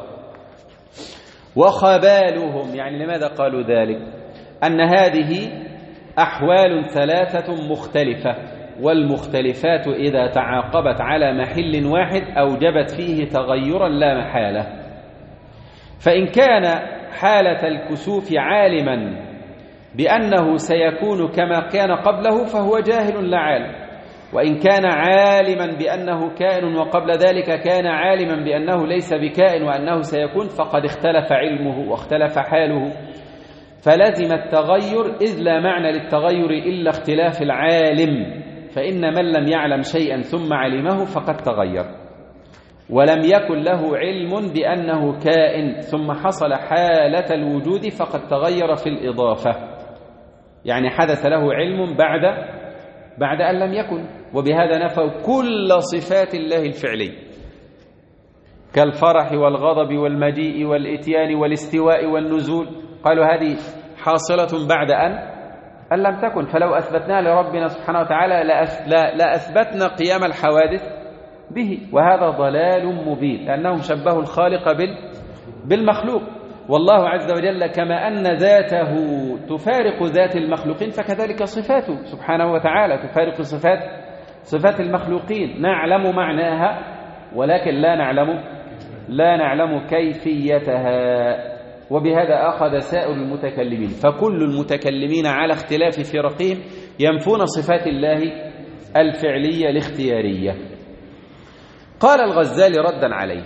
وخبالهم، يعني لماذا قالوا ذلك؟ أن هذه أحوال ثلاثة مختلفة، والمختلفات إذا تعاقبت على محل واحد أوجبت فيه تغيرا لا محالة. فإن كان حالة الكسوف عالما بأنه سيكون كما كان قبله فهو جاهل لا عالم، وإن كان عالما بأنه كائن وقبل ذلك كان عالما بأنه ليس بكائن وأنه سيكون، فقد اختلف علمه واختلف حاله، فلازم التغير، إذ لا معنى للتغير إلا اختلاف العالم. فإن من لم يعلم شيئا ثم علمه فقد تغير، ولم يكن له علم بأنه كائن ثم حصل حالة الوجود فقد تغير في الإضافة، يعني حدث له علم بعد أن لم يكن. وبهذا نفوا كل صفات الله الفعلية كالفرح والغضب والمجيء والإتيان والاستواء والنزول، قالوا هذه حاصلة بعد أن لم تكن. فلو أثبتنا لربنا سبحانه وتعالى لأثبتنا قيام الحوادث به، وهذا ضلال مبين، لأنهم شبهوا الخالق بالمخلوق. والله عز وجل كما أن ذاته تفارق ذات المخلوقين فكذلك صفاته سبحانه وتعالى تفارق صفات المخلوقين، نعلم معناها ولكن لا نعلم كيفيتها. وبهذا أخذ سائر المتكلمين، فكل المتكلمين على اختلاف فرقهم ينفون صفات الله الفعلية الاختيارية. قال الغزالي ردا عليه: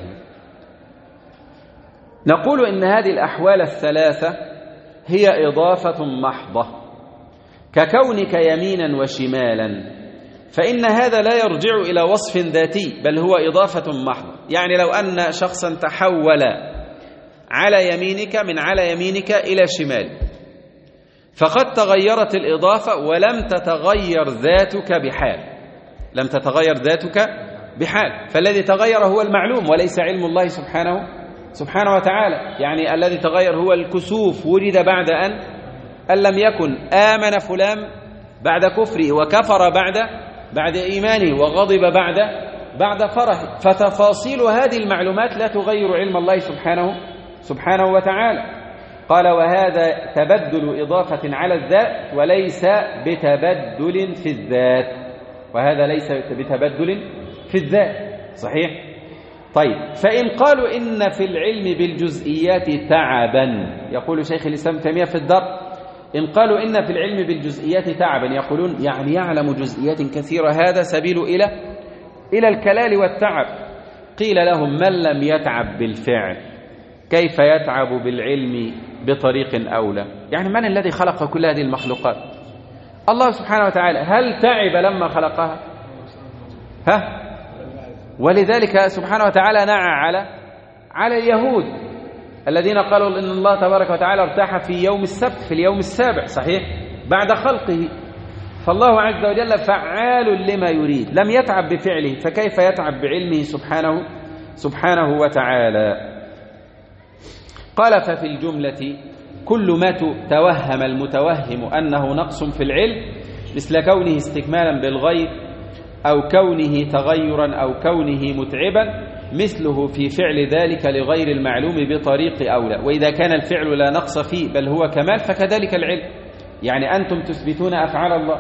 نقول إن هذه الأحوال الثلاثة هي إضافة محضة ككونك يمينا وشمالا، فإن هذا لا يرجع إلى وصف ذاتي بل هو إضافة محضة. يعني لو أن شخصا تحول على يمينك من على يمينك إلى شمال فقد تغيرت الإضافة ولم تتغير ذاتك بحال، فالذي تغير هو المعلوم وليس علم الله سبحانه سبحانه وتعالى. يعني الذي تغير هو الكسوف، وجد بعد أن لم يكن. آمن فلان بعد كفره، وكفر بعد إيمانه، وغضب بعد فرحه. فتفاصيل هذه المعلومات لا تغير علم الله سبحانه وتعالى. قال: وهذا تبدل إضافة على الذات وليس بتبدل في الذات. وهذا ليس بتبدل في الذات. صحيح؟ طيب، فإن قالوا إن في العلم بالجزئيات تعبا، يقول شيخ الإسلام تيمية في الدرء: إن قالوا إن في العلم بالجزئيات تعبا، يقولون يعني يعلم جزئيات كثيرة، هذا سبيل إلى الكلال والتعب. قيل لهم: من لم يتعب بالفعل كيف يتعب بالعلم بطريق أولى؟ يعني من الذي خلق كل هذه المخلوقات؟ الله سبحانه وتعالى. هل تعب لما خلقها؟ ولذلك سبحانه وتعالى نعى على اليهود الذين قالوا إن الله تبارك وتعالى ارتاح في يوم السبت، في اليوم السابع، صحيح، بعد خلقه. فالله عز وجل فعال لما يريد، لم يتعب بفعله، فكيف يتعب بعلمه سبحانه وتعالى؟ قال: ففي الجملة كل ما توهم المتوهم أنه نقص في العلم، مثل كونه استكمالا بالغير، أو كونه تغيرا، أو كونه متعبا، مثله في فعل ذلك لغير المعلوم بطريق أولى. وإذا كان الفعل لا نقص فيه بل هو كمال فكذلك العلم. يعني أنتم تثبتون أفعال الله،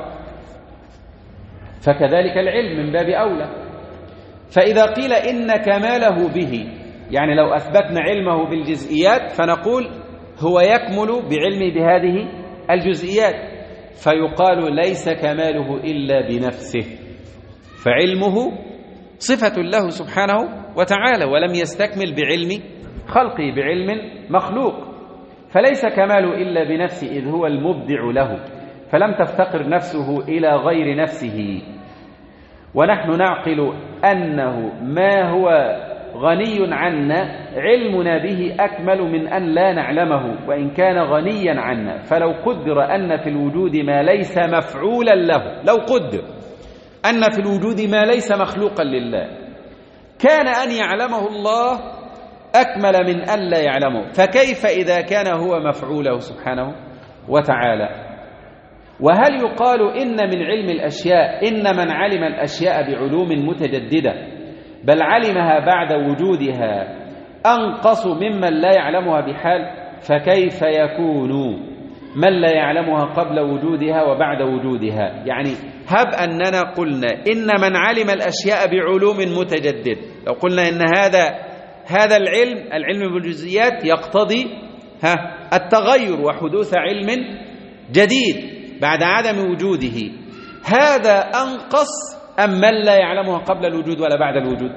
فكذلك العلم من باب أولى. فإذا قيل إن كماله به، يعني لو أثبتنا علمه بالجزئيات فنقول هو يكمل بعلمه بهذه الجزئيات، فيقال ليس كماله إلا بنفسه، فعلمه صفة له سبحانه وتعالى، ولم يستكمل بعلم خلقه، بعلم مخلوق. فليس كماله إلا بنفسه، إذ هو المبدع له، فلم تفتقر نفسه إلى غير نفسه. ونحن نعقل أنه ما هو غني عنا علمنا به أكمل من أن لا نعلمه، وإن كان غنيا عنا. فلو قدر أن في الوجود ما ليس مفعولا له، لو قدر أن في الوجود ما ليس مخلوقا لله، كان أن يعلمه الله أكمل من أن لا يعلمه، فكيف إذا كان هو مفعوله سبحانه وتعالى؟ وهل يقال إن من علم الأشياء إن من علم الأشياء بعلوم متجددة بل علمها بعد وجودها أنقص ممن لا يعلمها بحال؟ فكيف يكون من لا يعلمها قبل وجودها وبعد وجودها؟ يعني هب أننا قلنا إن من علم الأشياء بعلوم متجدد، لو قلنا إن هذا العلم بالجزئيات يقتضي التغير وحدوث علم جديد بعد عدم وجوده، هذا أنقص أم من لا يعلمها قبل الوجود ولا بعد الوجود؟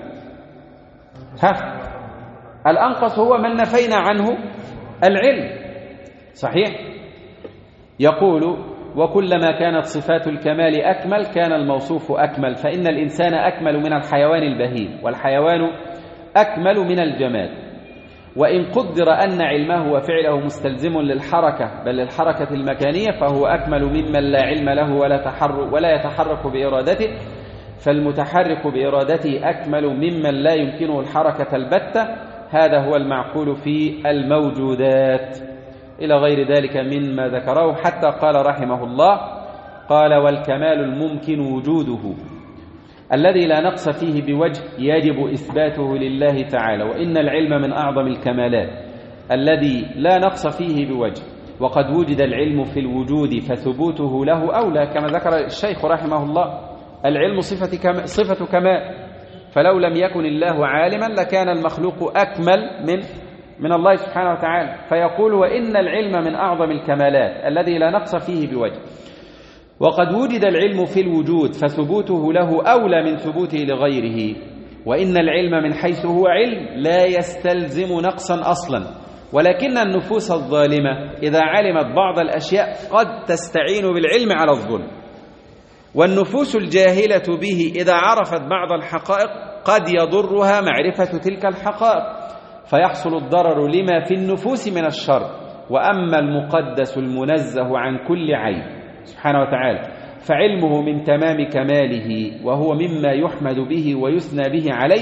الأنقص هو من نفينا عنه العلم، صحيح؟ يقول: وكلما كانت صفات الكمال أكمل كان الموصوف أكمل، فإن الإنسان أكمل من الحيوان البهيم، والحيوان أكمل من الجماد. وإن قدر أن علمه وفعله مستلزم للحركة بل للحركة المكانية، فهو أكمل ممن لا علم له ولا يتحرك بإرادته، فالمتحرك بإرادته أكمل ممن لا يمكنه الحركة البتة. هذا هو المعقول في الموجودات، إلى غير ذلك مما ذكره، حتى قال رحمه الله: قال: والكمال الممكن وجوده الذي لا نقص فيه بوجه يجب إثباته لله تعالى، وإن العلم من أعظم الكمالات الذي لا نقص فيه بوجه، وقد وجد العلم في الوجود فثبوته له أولى، كما ذكر الشيخ رحمه الله: العلم صفة كمال، فلو لم يكن الله عالما لكان المخلوق أكمل من الله سبحانه وتعالى. فيقول: وإن العلم من أعظم الكمالات الذي لا نقص فيه بوجه، وقد وجد العلم في الوجود فثبوته له أولى من ثبوته لغيره، وإن العلم من حيث هو علم لا يستلزم نقصا أصلا، ولكن النفوس الظالمة إذا علمت بعض الأشياء قد تستعين بالعلم على الظلم، والنفوس الجاهلة به إذا عرفت بعض الحقائق قد يضرها معرفة تلك الحقائق، فيحصل الضرر لما في النفوس من الشر. وأما المقدس المنزه عن كل عيب سبحانه وتعالى فعلمه من تمام كماله، وهو مما يحمد به ويثنى به عليه،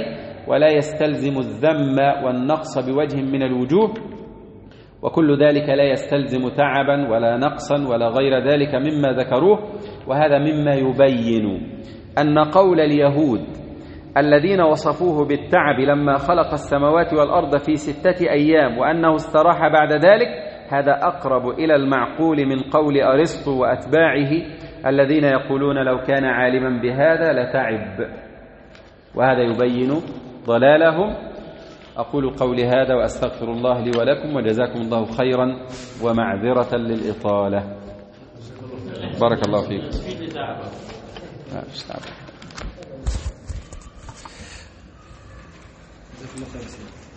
ولا يستلزم الذم والنقص بوجه من الوجوه، وكل ذلك لا يستلزم تعبا ولا نقصا ولا غير ذلك مما ذكروه. وهذا مما يبين أن قول اليهود الذين وصفوه بالتعب لما خلق السماوات والأرض في 6 أيام وأنه استراح بعد ذلك، هذا أقرب إلى المعقول من قول أرسطو وأتباعه الذين يقولون لو كان عالما بهذا لتعب، وهذا يبين ضلالهم. أقول قولي هذا وأستغفر الله لي ولكم، وجزاكم الله خيرا ومعذرة للإطالة. بارك الله فيكم. لا